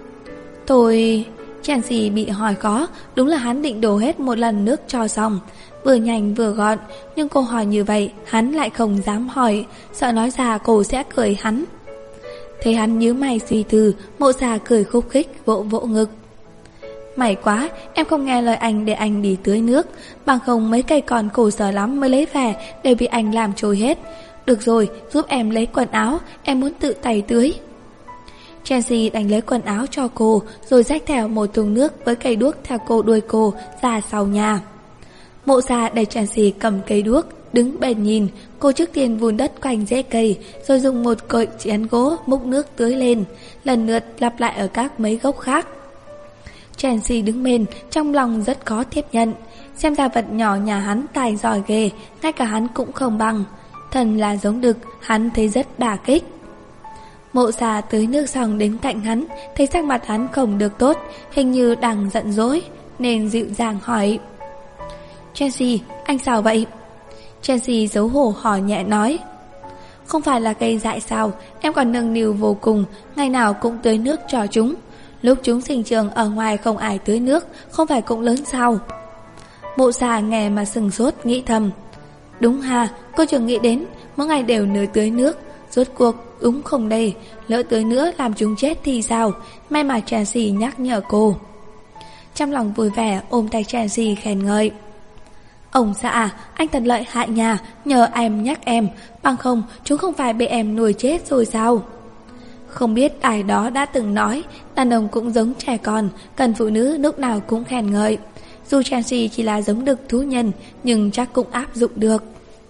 Chelsea bị hỏi khó. Đúng là hắn định đổ hết một lần nước cho xong, vừa nhanh vừa gọn. Nhưng cô hỏi như vậy hắn lại không dám hỏi, sợ nói ra cô sẽ cười hắn. Thế hắn nhíu mày suy tư. Mộ Già cười khúc khích, vỗ vỗ ngực. May quá, em không nghe lời anh để anh đi tưới nước. Bằng không mấy cây còn khổ sở lắm mới lấy về, đều bị anh làm trôi hết. Được rồi, giúp em lấy quần áo, em muốn tự tay tưới. Chelsea đánh lấy quần áo cho cô, rồi xách theo một thùng nước với cây đuốc theo cô đuôi cô ra sau nhà. Mộ Già đẩy Chelsea cầm cây đuốc, đứng bên nhìn. Cô trước tiên vun đất quanh rễ cây, rồi dùng một cội chén gỗ múc nước tưới lên, lần lượt lặp lại ở các mấy gốc khác. Chelsea đứng bên, trong lòng rất khó tiếp nhận. Xem ra vật nhỏ nhà hắn tài giỏi ghê, ngay cả hắn cũng không bằng. Thần là giống đực, hắn thấy rất đả kích. Mộ Già tưới nước xong đến cạnh hắn, thấy sắc mặt hắn không được tốt, hình như đang giận dỗi, nên dịu dàng hỏi. Chelsea, anh sao vậy? Chelsea xấu hổ hỏi nhẹ nói. Không phải là cây dại sao, em còn nâng niu vô cùng, ngày nào cũng tưới nước cho chúng. Lúc chúng sinh trưởng ở ngoài không ai tưới nước, không phải cũng lớn sao? Mộ Già nghe mà sừng sốt nghĩ thầm. Đúng ha, cô chưa nghĩ đến, mỗi ngày đều nửa tưới nước. Rốt cuộc đúng không đây, lỡ tưới nữa làm chúng chết thì sao? May mà Chelsea nhắc nhở cô. Trong lòng vui vẻ ôm tay Chelsea khen ngợi. Ông xã, anh thật lợi hại nha, nhờ em nhắc em, bằng không chúng không phải bị em nuôi chết rồi sao? Không biết ai đó đã từng nói, đàn ông cũng giống trẻ con, cần phụ nữ lúc nào cũng khen ngợi. Dù Chelsea chỉ là giống đực thú nhân, nhưng chắc cũng áp dụng được.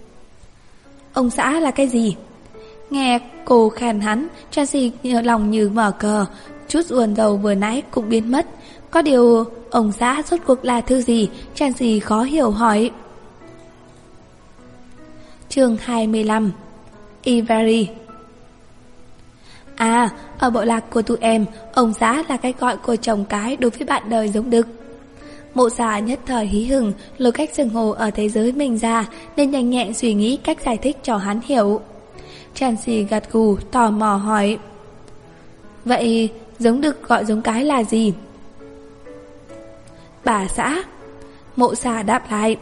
Ông xã là cái gì? Nghe cô khen hắn, Chelsea lòng như mở cờ, chút buồn rầu vừa nãy cũng biến mất. Có điều ông xã rốt cuộc là thứ gì? Chelsea khó hiểu hỏi. Chương 25. Ivari. À, ở bộ lạc của tụi em, ông xã là cái gọi của chồng cái đối với bạn đời giống đực. Mộ Già nhất thời hí hửng, lôi cách xưng hô ở thế giới mình ra, nên nhanh nhẹn suy nghĩ cách giải thích cho hắn hiểu. Chelsea gật gù, tò mò hỏi. Vậy giống đực gọi giống cái là gì? Bà xã. Mộ Già đáp lại.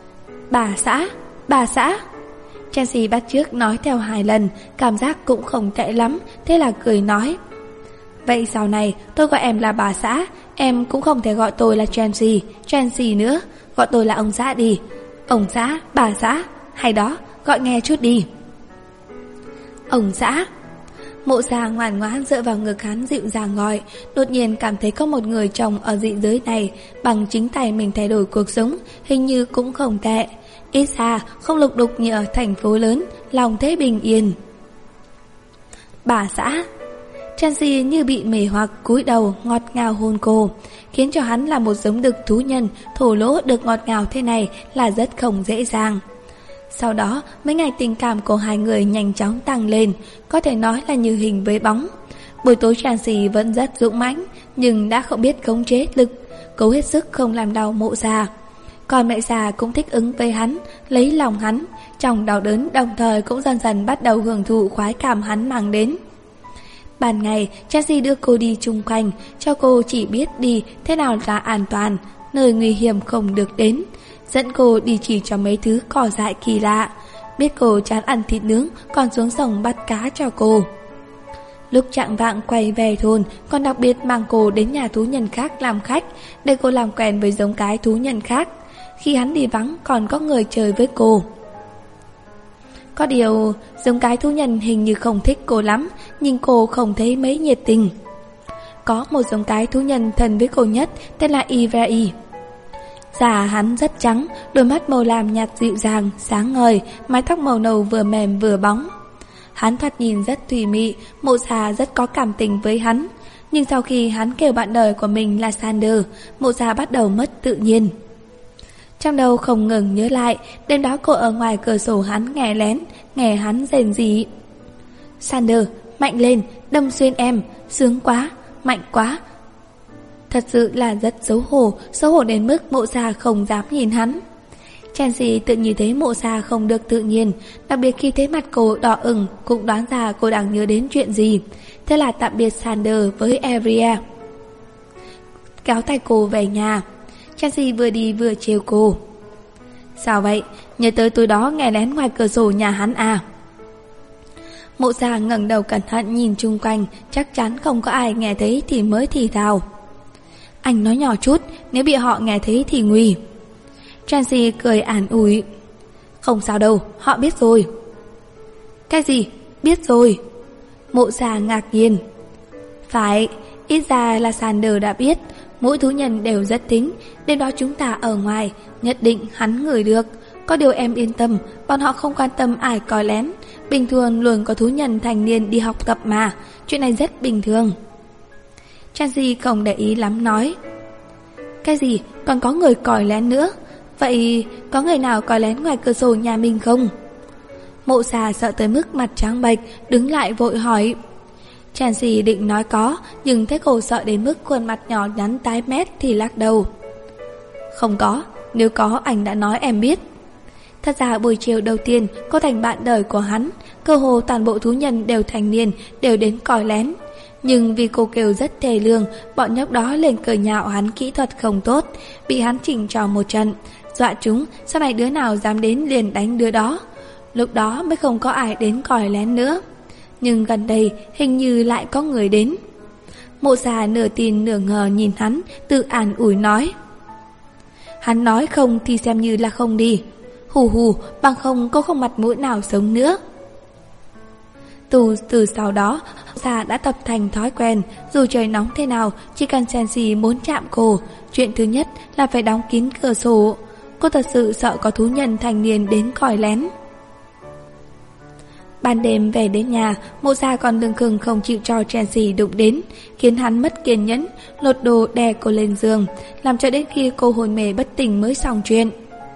Bà xã. Chelsea bắt chước nói theo 2 lần, cảm giác cũng không tệ lắm, thế là cười nói. Vậy sau này tôi gọi em là bà xã, em cũng không thể gọi tôi là Chelsea nữa, gọi tôi là ông xã đi. Ông xã, bà xã, hay đó, gọi nghe chút đi. Ông xã. Mộ Già ngoan ngoãn dựa vào ngực hắn dịu dàng gọi, đột nhiên cảm thấy có một người chồng ở dị giới này bằng chính tay mình thay đổi cuộc sống, hình như cũng không tệ. Ít ra không lục đục như ở thành phố lớn, lòng thế bình yên. Bà xã. Chelsea như bị mê hoặc cúi đầu ngọt ngào hôn cô, khiến cho hắn là một giống đực thú nhân, thổ lỗ được ngọt ngào thế này là rất không dễ dàng. Sau đó mấy ngày tình cảm của hai người nhanh chóng tăng lên, có thể nói là như hình với bóng. Buổi tối Chelsea vẫn rất dũng mãnh, nhưng đã không biết khống chế lực, cố hết sức không làm đau Mộ Già. Còn mẹ già cũng thích ứng với hắn, lấy lòng hắn, trong đau đớn đồng thời cũng dần dần bắt đầu hưởng thụ khoái cảm hắn mang đến. Ban ngày, Chelsea đưa cô đi chung quanh, cho cô chỉ biết đi thế nào là an toàn, nơi nguy hiểm không được đến. Dẫn cô đi chỉ cho mấy thứ cỏ dại kỳ lạ. Biết cô chán ăn thịt nướng, còn xuống sông bắt cá cho cô. Lúc chạng vạng quay về thôn, còn đặc biệt mang cô đến nhà thú nhân khác làm khách, để cô làm quen với giống cái thú nhân khác. Khi hắn đi vắng còn có người chơi với cô. Có điều giống cái thú nhân hình như không thích cô lắm, nhưng cô không thấy mấy nhiệt tình. Có một giống cái thú nhân thân với cô nhất, tên là Ivari. Da hắn rất trắng, đôi mắt màu lam nhạt dịu dàng, sáng ngời, mái tóc màu nâu vừa mềm vừa bóng. Hắn thoạt nhìn rất thùy mị, Mộ Gia rất có cảm tình với hắn. Nhưng sau khi hắn kêu bạn đời của mình là Sander, Mộ Gia bắt đầu mất tự nhiên. Trong đầu không ngừng nhớ lại, đêm đó cô ở ngoài cửa sổ hắn nghe lén, nghe hắn rền rỉ. Sander, mạnh lên, đâm xuyên em, sướng quá, mạnh quá. Thật sự là rất xấu hổ đến mức Mộ Gia không dám nhìn hắn. Chelsea tự nhìn thấy Mộ Gia không được tự nhiên, đặc biệt khi thấy mặt cô đỏ ửng cũng đoán ra cô đang nhớ đến chuyện gì. Thế là tạm biệt Sander với Averia, kéo tay cô về nhà. Chelsea vừa đi vừa trêu cô. Sao vậy? Nhớ tới tối đó nghe lén ngoài cửa sổ nhà hắn à? Mộ Gia ngẩng đầu cẩn thận nhìn chung quanh, chắc chắn không có ai nghe thấy thì mới thì thào. Anh nói nhỏ chút, nếu bị họ nghe thấy thì nguy. Chelsea cười an ủi. Không sao đâu, họ biết rồi. Cái gì? Biết rồi? Mộ Gia ngạc nhiên. Phải, ít ra là Sander đã biết. Mỗi thú nhân đều rất tính. Đêm đó chúng ta ở ngoài, nhất định hắn ngửi được. Có điều em yên tâm, bọn họ không quan tâm ai coi lén. Bình thường luôn có thú nhân thành niên đi học tập mà. Chuyện này rất bình thường. Chelsea không để ý lắm nói. Cái gì? Còn có người coi lén nữa? Vậy có người nào coi lén ngoài cửa sổ nhà mình không? Mộ Gia sợ tới mức mặt trắng bệch, đứng lại vội hỏi. Chelsea định nói có, nhưng thấy cô sợ đến mức khuôn mặt nhỏ nhắn tái mét thì lắc đầu. Không có, nếu có anh đã nói em biết. Thật ra buổi chiều đầu tiên cô thành bạn đời của hắn, cơ hồ toàn bộ thú nhân đều thành niên, đều đến coi lén. Nhưng vì cô kêu rất thê lương, bọn nhóc đó lên cười nhạo hắn kỹ thuật không tốt, bị hắn chỉnh trò một trận, dọa chúng, sau này đứa nào dám đến liền đánh đứa đó. Lúc đó mới không có ai đến coi lén nữa. Nhưng gần đây hình như lại có người đến. Mộ Gia nửa tin nửa ngờ nhìn hắn, tự an ủi nói. Hắn nói không thì xem như là không đi. Hù hù, bằng không cô không mặt mũi nào sống nữa. Từ sau đó, Gia đã tập thành thói quen, dù trời nóng thế nào, chỉ cần Chelsea muốn chạm cô, chuyện thứ nhất là phải đóng kín cửa sổ. Cô thật sự sợ có thú nhân thành niên đến coi lén. Ban đêm về đến nhà, Mộ Gia còn lưng khừng không chịu cho Chelsea đụng đến, khiến hắn mất kiên nhẫn, lột đồ đè cô lên giường, làm cho đến khi cô hôn mê bất tỉnh mới xong chuyện.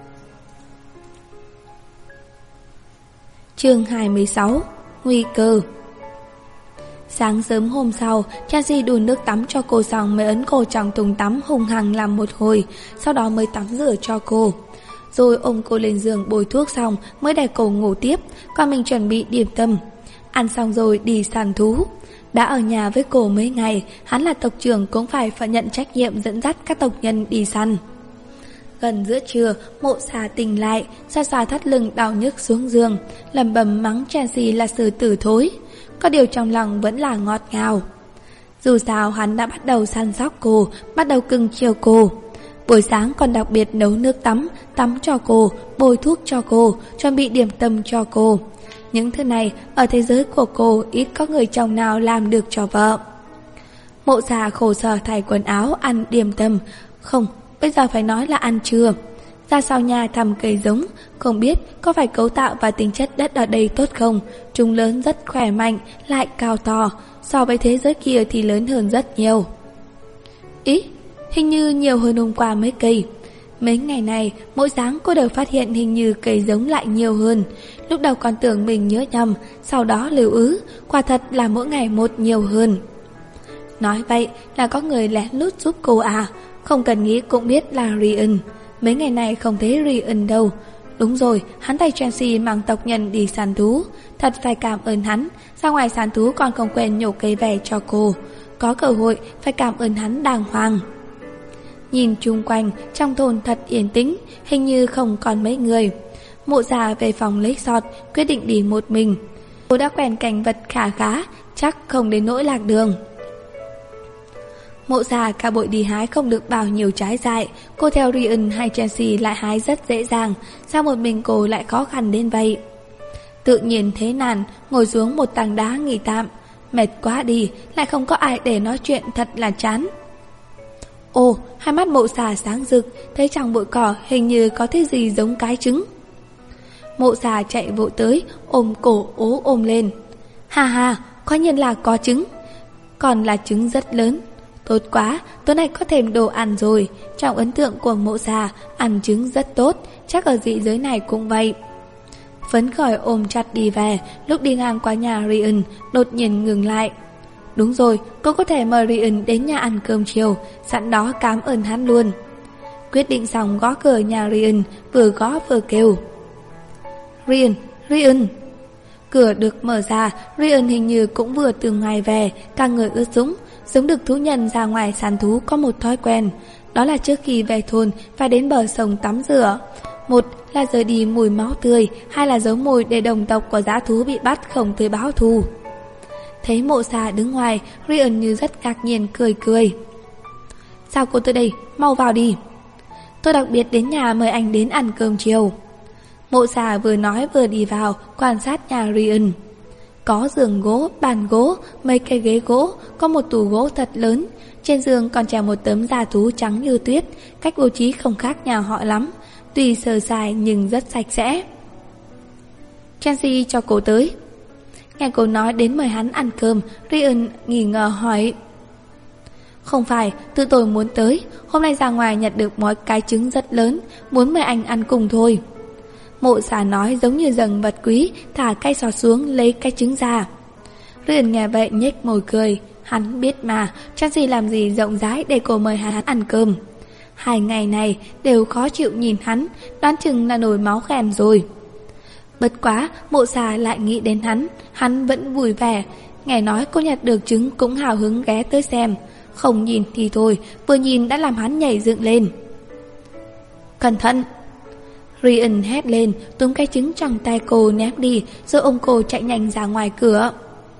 Chương 26: Nguy cơ. Sáng sớm hôm sau, Chelsea đun nước tắm cho cô xong mới ấn cô trong thùng tắm hung hăng làm một hồi, sau đó mới tắm rửa cho cô. Rồi ôm cô lên giường bôi thuốc xong mới để cô ngủ tiếp, còn mình chuẩn bị điểm tâm. Ăn xong rồi đi săn thú. Đã ở nhà với cô mấy ngày, hắn là tộc trưởng cũng phải nhận trách nhiệm dẫn dắt các tộc nhân đi săn. Gần giữa trưa, Mộ Gia tỉnh lại, xoa thắt lưng đau nhức xuống giường, lẩm bẩm mắng Chelsea là sư tử thối. Có điều trong lòng vẫn là ngọt ngào. Dù sao hắn đã bắt đầu săn sóc cô, bắt đầu cưng chiều cô. Buổi sáng còn đặc biệt nấu nước tắm cho cô, bôi thuốc cho cô, chuẩn bị điểm tâm cho cô. Những thứ này ở thế giới của cô ít có người chồng nào làm được cho vợ. Mộ Gia khổ sở thay quần áo, ăn điểm tâm. Không, bây giờ phải nói là ăn trưa. Ra sau nhà thăm cây giống, không biết có phải cấu tạo và tính chất đất ở đây tốt không. Chúng lớn rất khỏe mạnh, lại cao to, so với thế giới kia thì lớn hơn rất nhiều. Ý, hình như nhiều hơn hôm qua mấy cây. Mấy ngày này, mỗi sáng cô đều phát hiện hình như cây giống lại nhiều hơn. Lúc đầu còn tưởng mình nhớ nhầm, sau đó lưu ý, quả thật là mỗi ngày một nhiều hơn. Nói vậy là có người lén lút giúp cô à? Không cần nghĩ cũng biết là Ryan. Mấy ngày này không thấy Ryan đâu. Đúng rồi, hắn thay Chelsea mang tộc nhân đi săn thú. Thật phải cảm ơn hắn. Ra ngoài săn thú còn không quên nhổ cây về cho cô. Có cơ hội phải cảm ơn hắn đàng hoàng. Nhìn chung quanh, trong thôn thật yên tĩnh, hình như không còn mấy người. Mộ Gia về phòng lấy sọt, quyết định đi một mình. Cô đã quen cảnh vật khá, chắc không đến nỗi lạc đường. Mộ Gia cả bội đi hái không được bao nhiêu trái dại. Cô theo Ryan hay Chelsea lại hái rất dễ dàng, sao một mình cô lại khó khăn đến vậy? Tự nhiên thế nản, ngồi xuống một tảng đá nghỉ tạm. Mệt quá đi, lại không có ai để nói chuyện, thật là chán. Ồ, hai mắt Mộ Xà sáng rực, thấy trong bụi cỏ hình như có thứ gì giống cái trứng. Mộ Xà chạy vội tới, ôm cổ ôm lên. Ha ha, quả nhiên là có trứng. Còn là trứng rất lớn. Tốt quá, tối nay có thêm đồ ăn rồi. Trong ấn tượng của Mộ Xà, ăn trứng rất tốt, chắc ở dị giới này cũng vậy. Phấn khởi ôm chặt đi về, lúc đi ngang qua nhà Ryan, đột nhiên ngừng lại. Đúng rồi, cô có thể mời Ryan đến nhà ăn cơm chiều, sẵn đó cảm ơn hắn luôn. Quyết định xong gõ cửa nhà Ryan, vừa gõ vừa kêu. Ryan. Cửa được mở ra, Ryan hình như cũng vừa từ ngoài về, cả người ướt sũng, giống được thú nhân ra ngoài săn thú có một thói quen. Đó là trước khi về thôn phải đến bờ sông tắm rửa. Một là rời đi mùi máu tươi, hai là giấu mùi để đồng tộc của dã thú bị bắt không tới báo thù. Thấy Mộ Xà đứng ngoài, Ryan như rất ngạc nhiên cười. Sao cô tới đây, mau vào đi. Tôi đặc biệt đến nhà mời anh đến ăn cơm chiều. Mộ Xà vừa nói vừa đi vào, quan sát nhà Ryan. Có giường gỗ, bàn gỗ, mấy cây ghế gỗ, có một tủ gỗ thật lớn. Trên giường còn treo một tấm da thú trắng như tuyết, cách bố trí không khác nhà họ lắm. Tuy sơ sài nhưng rất sạch sẽ. Chelsea cho cô tới. Nghe cô nói đến mời hắn ăn cơm, Ryan nghi ngờ hỏi. Không phải, tự tôi muốn tới. Hôm nay ra ngoài nhặt được một cái trứng rất lớn, muốn mời anh ăn cùng thôi. Mộ Xà nói giống như dâng vật quý, thả cây sọt xuống lấy cái trứng ra. Ryan nghe vậy nhếch môi cười. Hắn biết mà, Chelsea làm gì rộng rãi để cô mời hắn ăn cơm. 2 ngày này đều khó chịu nhìn hắn, đoán chừng là nổi máu ghen rồi. Bất quá, Mộ Xà lại nghĩ đến hắn vẫn vui vẻ. Nghe nói cô nhặt được trứng cũng hào hứng ghé tới xem. Không nhìn thì thôi, vừa nhìn đã làm hắn nhảy dựng lên. Cẩn thận! Ryan hét lên, túm cái trứng trong tay cô ném đi, rồi ôm cô chạy nhanh ra ngoài cửa.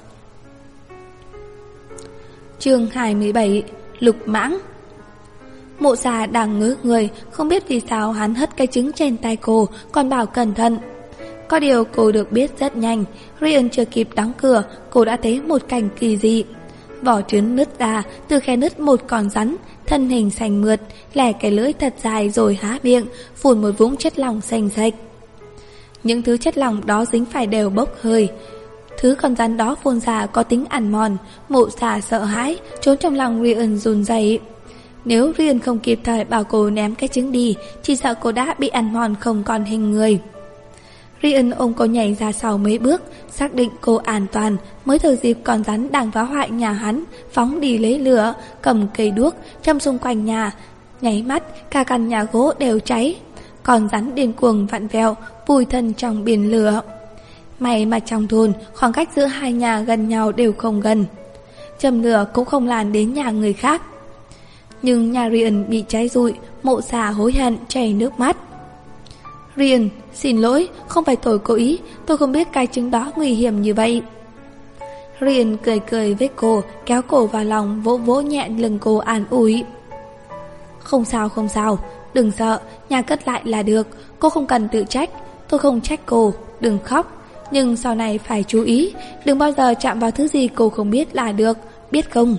Chương 27: Lục Mãng. Mộ Xà đang ngớ người, không biết vì sao hắn hất cái trứng trên tay cô, còn bảo cẩn thận. Có điều cô được biết rất nhanh, Ryan chưa kịp đóng cửa, cô đã thấy một cảnh kỳ dị. Vỏ trứng nứt ra, từ khe nứt một con rắn, thân hình xanh mượt, lẻ cái lưỡi thật dài rồi há miệng, phun một vũng chất lỏng xanh xạch. Những thứ chất lỏng đó dính phải đều bốc hơi. Thứ con rắn đó phun ra có tính ăn mòn. Mộ Xà sợ hãi, trốn trong lòng Ryan run rẩy. Nếu Ryan không kịp thời bảo cô ném cái trứng đi, chỉ sợ cô đã bị ăn mòn không còn hình người. Ryan ôm cô nhảy ra sau mấy bước, xác định cô an toàn, mới thừa dịp con rắn đang phá hoại nhà hắn, phóng đi lấy lửa, cầm cây đuốc, châm xung quanh nhà. Nháy mắt, cả căn nhà gỗ đều cháy. Con rắn điên cuồng vặn vẹo, vùi thân trong biển lửa. May mà trong thôn, khoảng cách giữa hai nhà gần nhau đều không gần. Châm lửa cũng không lan đến nhà người khác. Nhưng nhà Ryan bị cháy rụi, Mộ Xà hối hận chảy nước mắt. Ryan, xin lỗi, không phải tôi cố ý, tôi không biết cái trứng đó nguy hiểm như vậy. Ryan cười với cô, kéo cô vào lòng, vỗ vỗ nhẹ lưng cô an ủi. Không sao, đừng sợ, nhà cất lại là được, cô không cần tự trách, tôi không trách cô, đừng khóc. Nhưng sau này phải chú ý, đừng bao giờ chạm vào thứ gì cô không biết là được, biết không?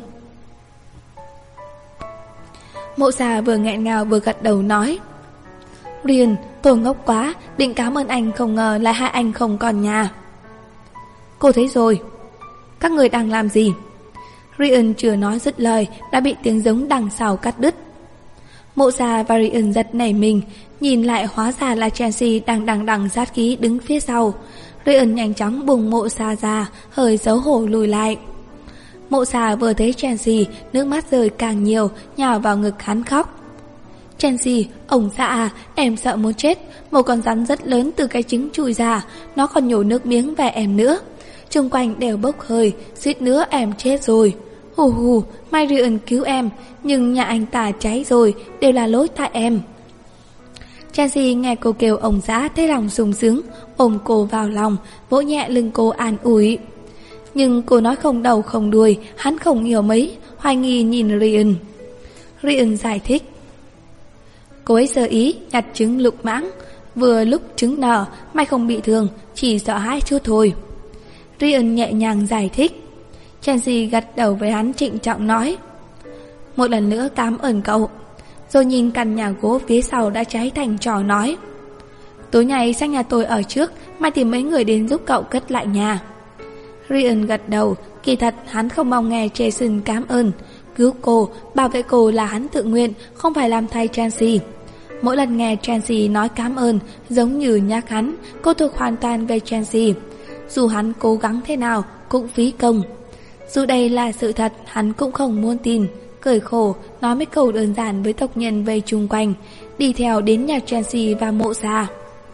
Mộ Xà vừa nghẹn ngào vừa gật đầu nói. Ryan, tôi ngốc quá, định cảm ơn anh không ngờ là hai anh không còn nhà. Cô thấy rồi. Các người đang làm gì? Ryan chưa nói dứt lời đã bị tiếng giống đằng sau cắt đứt. Mộ Xà và Ryan giật nảy mình, nhìn lại hóa ra là Chelsea đang đằng sát khí đứng phía sau. Ryan nhanh chóng bùng Mộ Xà ra, hơi xấu hổ lùi lại. Mộ Xà vừa thấy Chelsea, nước mắt rơi càng nhiều, nhào vào ngực hắn khóc. Chelsea, ông xã à, em sợ muốn chết. Một con rắn rất lớn từ cái trứng chui ra, nó còn nhổ nước miếng về em nữa. Xung quanh đều bốc hơi, suýt nữa em chết rồi. Hù, may Ryan cứu em, nhưng nhà anh ta cháy rồi, đều là lỗi tại em. Chelsea nghe cô kêu ông xã thấy lòng sung sướng, ôm cô vào lòng, vỗ nhẹ lưng cô an ủi. Nhưng cô nói không đầu không đuôi, hắn không hiểu mấy, hoài nghi nhìn Ryan. Ryan giải thích. Cô ấy sơ ý nhặt trứng lục mãng, vừa lúc trứng nở, may không bị thương, chỉ sợ hãi chút thôi. Ryan nhẹ nhàng giải thích. Chelsea gật đầu với hắn trịnh trọng nói. một lần nữa cảm ơn cậu. Rồi nhìn căn nhà gỗ phía sau đã cháy thành tro nói: tối ngày sang nhà tôi ở trước, mai tìm mấy người đến giúp cậu cất lại nhà. Ryan gật đầu, kỳ thật hắn không mong nghe Jason cảm ơn. Cứu cô, bảo vệ cô là hắn tự nguyện, không phải làm thay Tracy. Mỗi lần nghe Tracy nói cảm ơn, giống như nhắc hắn, cô thuộc hoàn toàn về Tracy. Dù hắn cố gắng thế nào, cũng phí công. Dù đây là sự thật, hắn cũng không muốn tin. Cười khổ, nói mấy câu đơn giản với tộc nhân vây chung quanh, đi theo đến nhà Tracy và Mộ Sa.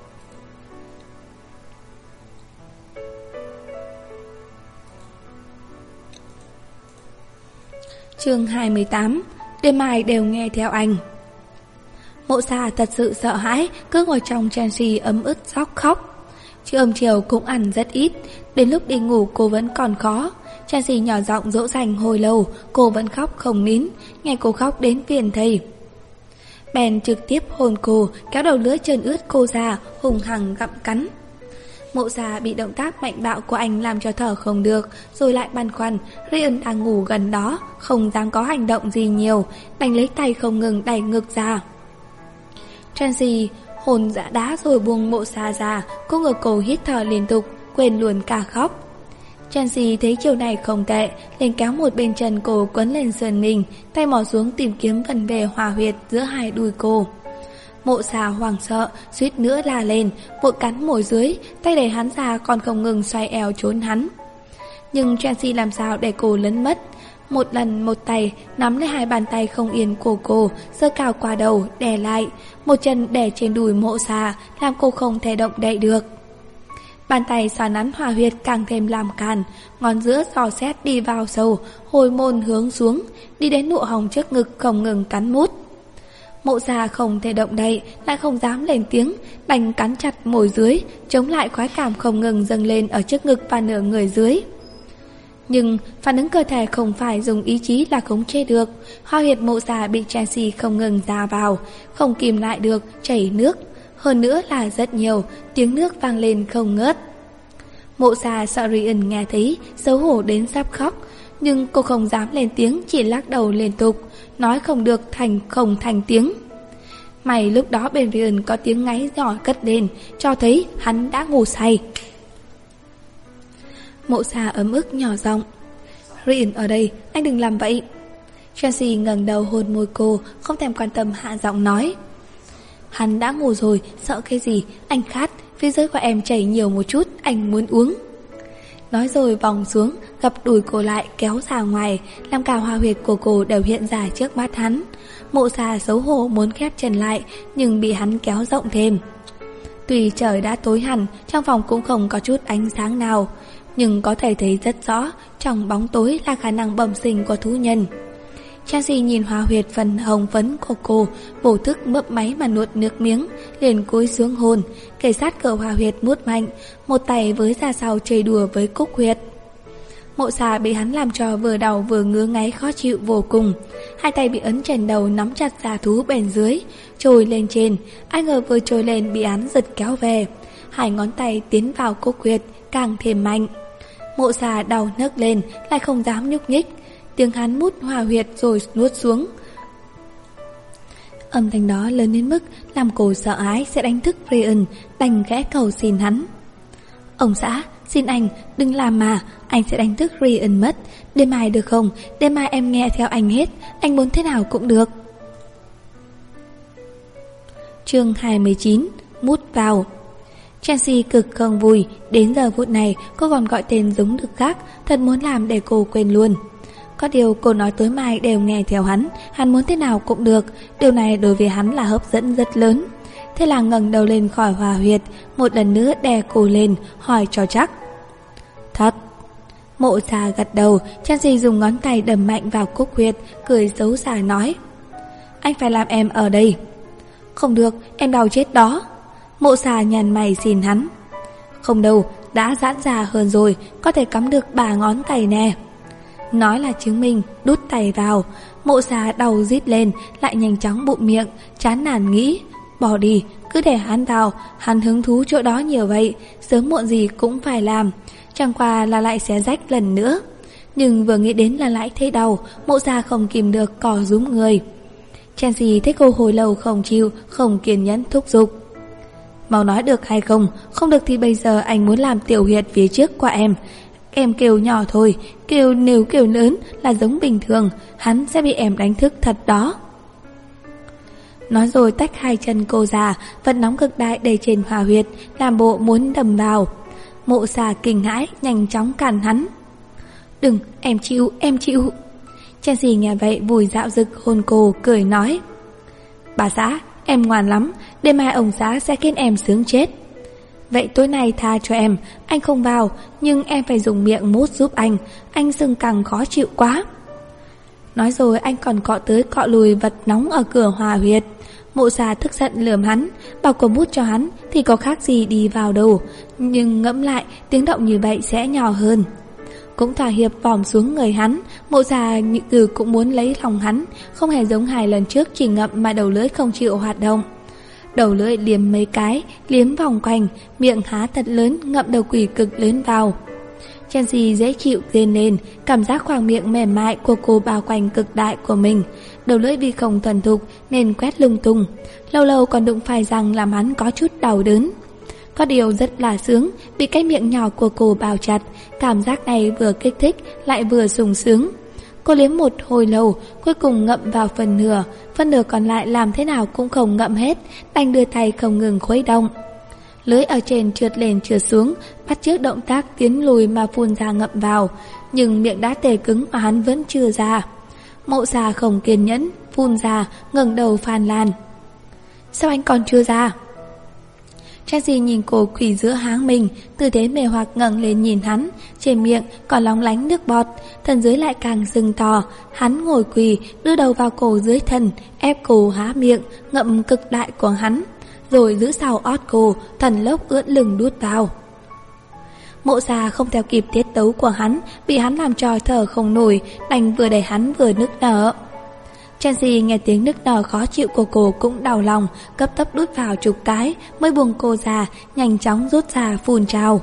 Chương 28. Đêm mai đều nghe theo anh. Mộ Sa thật sự sợ hãi, cứ ngồi trong Tracy ấm ức khóc. Cơm chiều cũng ăn rất ít, đến lúc đi ngủ cô vẫn còn khó. Tracy nhỏ giọng dỗ dành hồi lâu, cô vẫn khóc không nín, nghe cô khóc đến phiền thầy. Bèn trực tiếp hôn cô, kéo đầu lưỡi trơn ướt cô ra, hùng hằng gặm cắn. Mộ Sa bị động tác mạnh bạo của anh làm cho thở không được, rồi lại băn khoăn. Ryan đang ngủ gần đó, không dám có hành động gì nhiều, đành lấy tay không ngừng đẩy ngực ra. Tracy hồn dã đá rồi buông Mộ Sa ra, cô ngửa cổ hít thở liên tục, quên luôn cả khóc. Tracy thấy chiều này không tệ, liền kéo một bên chân cô quấn lên sườn mình, tay mò xuống tìm kiếm phần về hòa huyệt giữa hai đùi cô. Mộ Sa hoảng sợ, suýt nữa la lên, vội cắn môi dưới, tay đẩy hắn ra còn không ngừng xoay eo trốn hắn. Nhưng Tracy làm sao để cô lấn mất. Một lần một tay nắm lấy hai bàn tay không yên của cô, giơ cao qua đầu, đè lại, một chân đè trên đùi Mộ Sa, làm cô không thể động đậy được. Bàn tay xoa nắn hòa huyệt càng thêm làm càn, ngón giữa dò xét đi vào sâu, hồi môn hướng xuống, đi đến nụ hồng trước ngực không ngừng cắn mút. Mộ Sa không thể động đậy, lại không dám lên tiếng, đành cắn chặt môi dưới, chống lại khoái cảm không ngừng dâng lên ở trước ngực và nửa người dưới. Nhưng phản ứng cơ thể không phải dùng ý chí là khống chế được. Hoa huyệt Mộ Sa bị Tracy không ngừng ra vào, không kìm lại được, chảy nước. Hơn nữa là rất nhiều, tiếng nước vang lên không ngớt. Mộ Sa sợ Ryan nghe thấy, xấu hổ đến sắp khóc. Nhưng cô không dám lên tiếng, chỉ lắc đầu liên tục, nói không được không thành tiếng. May lúc đó bên Ryan có tiếng ngáy nhỏ cất lên, cho thấy hắn đã ngủ say. Mộ Sa ấm ức nhỏ giọng: Ryan ở đây, anh đừng làm vậy. Tracy ngẩng đầu hôn môi cô, không thèm quan tâm hạ giọng nói: hắn đã ngủ rồi, sợ cái gì, anh khát, phía dưới của em chảy nhiều một chút, anh muốn uống. Nói rồi vòng xuống, gập đùi cô lại kéo ra ngoài, làm cả hoa huyệt của cô đều hiện ra trước mắt hắn. Mộ Sa xấu hổ muốn khép chân lại, nhưng bị hắn kéo rộng thêm. Tuy trời đã tối hẳn, trong phòng cũng không có chút ánh sáng nào, nhưng có thể thấy rất rõ, trong bóng tối là khả năng bẩm sinh của thú nhân. Tracy nhìn hoa huyệt phần hồng phấn của cô, vô thức mấp máy mà nuốt nước miếng, liền cúi xuống hôn, kề sát cửa hoa huyệt mút mạnh, một tay với ra sau chơi đùa với cúc huyệt. Mộ Sa bị hắn làm cho vừa đau vừa ngứa ngáy khó chịu vô cùng, hai tay bị ấn trên đầu nắm chặt da thú bên dưới, trồi lên trên, ai ngờ vừa trồi lên bị hắn giật kéo về, hai ngón tay tiến vào cúc huyệt càng thêm mạnh. Mộ Sa đau nấc lên, lại không dám nhúc nhích. Tiếng hắn mút hòa huyệt rồi nuốt xuống. Âm thanh đó lớn đến mức làm cô sợ hãi sẽ đánh thức Ryan, đành khẽ cầu xin hắn: ông xã, xin anh, đừng làm mà, anh sẽ đánh thức Ryan mất. Đêm mai được không? Đêm mai em nghe theo anh hết, anh muốn thế nào cũng được. Chương 29. Mút vào. Tracy cực không vui, đến giờ phút này cô còn gọi tên giống được khác, thật muốn làm để cô quên luôn. Có điều cô nói tối mai đều nghe theo hắn muốn thế nào cũng được, điều này đối với hắn là hấp dẫn rất lớn. Thế là ngẩng đầu lên khỏi hòa huyệt, một lần nữa đè cô lên, hỏi cho chắc: thật? Mộ Sa gật đầu. Tracy dùng ngón tay đầm mạnh vào cúc huyệt, cười xấu xa nói: anh phải làm em ở đây. Không được, em đau chết đó. Mộ Sa nhăn mày xin hắn: không đâu, đã giãn ra hơn rồi, có thể cắm được 3 ngón tay nè. Nói là chứng minh, đút tay vào. Mộ Sa đau rít lên, lại nhanh chóng bụm miệng, chán nản nghĩ: bỏ đi, cứ để hắn vào, hắn hứng thú chỗ đó nhiều vậy, sớm muộn gì cũng phải làm, chẳng qua là lại xé rách lần nữa. nhưng vừa nghĩ đến là lại thấy đau, Mộ Gia không kìm được cò rúm người. Chelsea thấy cô hồi lâu không chịu, không kiên nhẫn thúc giục. Mau nói được hay không? Không được thì bây giờ anh muốn làm tiểu huyệt phía trước của em. Em kêu nhỏ thôi, nếu kêu lớn là giống bình thường, hắn sẽ bị em đánh thức thật đó. Nói rồi tách hai chân cô ra, vật nóng cực đại đầy trên hòa huyệt, làm bộ muốn đầm vào. Mộ Gia kinh hãi, nhanh chóng cản hắn. Đừng, em chịu. Chelsea nghe vậy vùi dạo dực hôn cô, cười nói. Bà xã, em ngoan lắm, đêm mai ông xã sẽ khiến em sướng chết. Vậy tối nay tha cho em, anh không vào, nhưng em phải dùng miệng mút giúp anh sưng cẳng khó chịu quá. Nói rồi anh còn cọ tới cọ lùi vật nóng ở cửa hòa huyệt. Mộ Gia tức giận lườm hắn, bảo cô mút cho hắn thì có khác gì đi vào đâu, nhưng ngẫm lại tiếng động như vậy sẽ nhỏ hơn. Cũng thỏa hiệp vòm xuống người hắn. Mộ Gia cũng muốn lấy lòng hắn, không hề giống 2 lần trước chỉ ngậm mà đầu lưỡi không chịu hoạt động. Đầu lưỡi liếm mấy cái, liếm vòng quanh, miệng há thật lớn, ngậm đầu quỷ cực lớn vào. Chelsea dễ chịu rên lên, cảm giác khoang miệng mềm mại của cô bao quanh cực đại của mình. Đầu lưỡi vì không thuần thục nên quét lung tung, lâu lâu còn đụng phải răng làm hắn có chút đau đớn. Có điều rất là sướng, bị cái miệng nhỏ của cô bao chặt, cảm giác này vừa kích thích lại vừa sung sướng. Cô liếm một hồi lâu, cuối cùng ngậm vào phần nửa còn lại làm thế nào cũng không ngậm hết, đành đưa tay không ngừng khuấy động. Lưỡi ở trên trượt lên trượt xuống, bắt chước động tác tiến lùi mà phun ra ngậm vào, nhưng miệng đã tê cứng mà hắn vẫn chưa ra. Mộ Gia không kiên nhẫn, phun ra, ngẩng đầu phàn nàn. Sao anh còn chưa ra? Chelsea nhìn cô quỳ giữa háng mình, tư thế mê hoặc ngẩng lên nhìn hắn, trên miệng còn lóng lánh nước bọt, thân dưới lại càng sưng to. Hắn ngồi quỳ, đưa đầu vào cổ dưới thân, ép cô há miệng, ngậm cực đại của hắn, rồi giữ sau ót cô, thần lốc ưỡn lưng đút vào. Mộ Gia không theo kịp tiết tấu của hắn, bị hắn làm cho thở không nổi, đành vừa đẩy hắn vừa nức nở. Chelsea nghe tiếng nức nở khó chịu của cô cũng đau lòng, cấp tốc đút vào chục cái mới buông cô ra, nhanh chóng rút ra phun trào.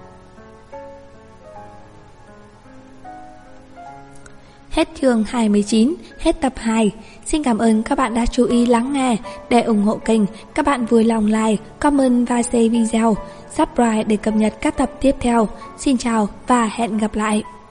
Hết chương 29, hết tập 2. Xin cảm ơn các bạn đã chú ý lắng nghe. Để ủng hộ kênh, các bạn vui lòng like, comment và share video, subscribe để cập nhật các tập tiếp theo. Xin chào và hẹn gặp lại.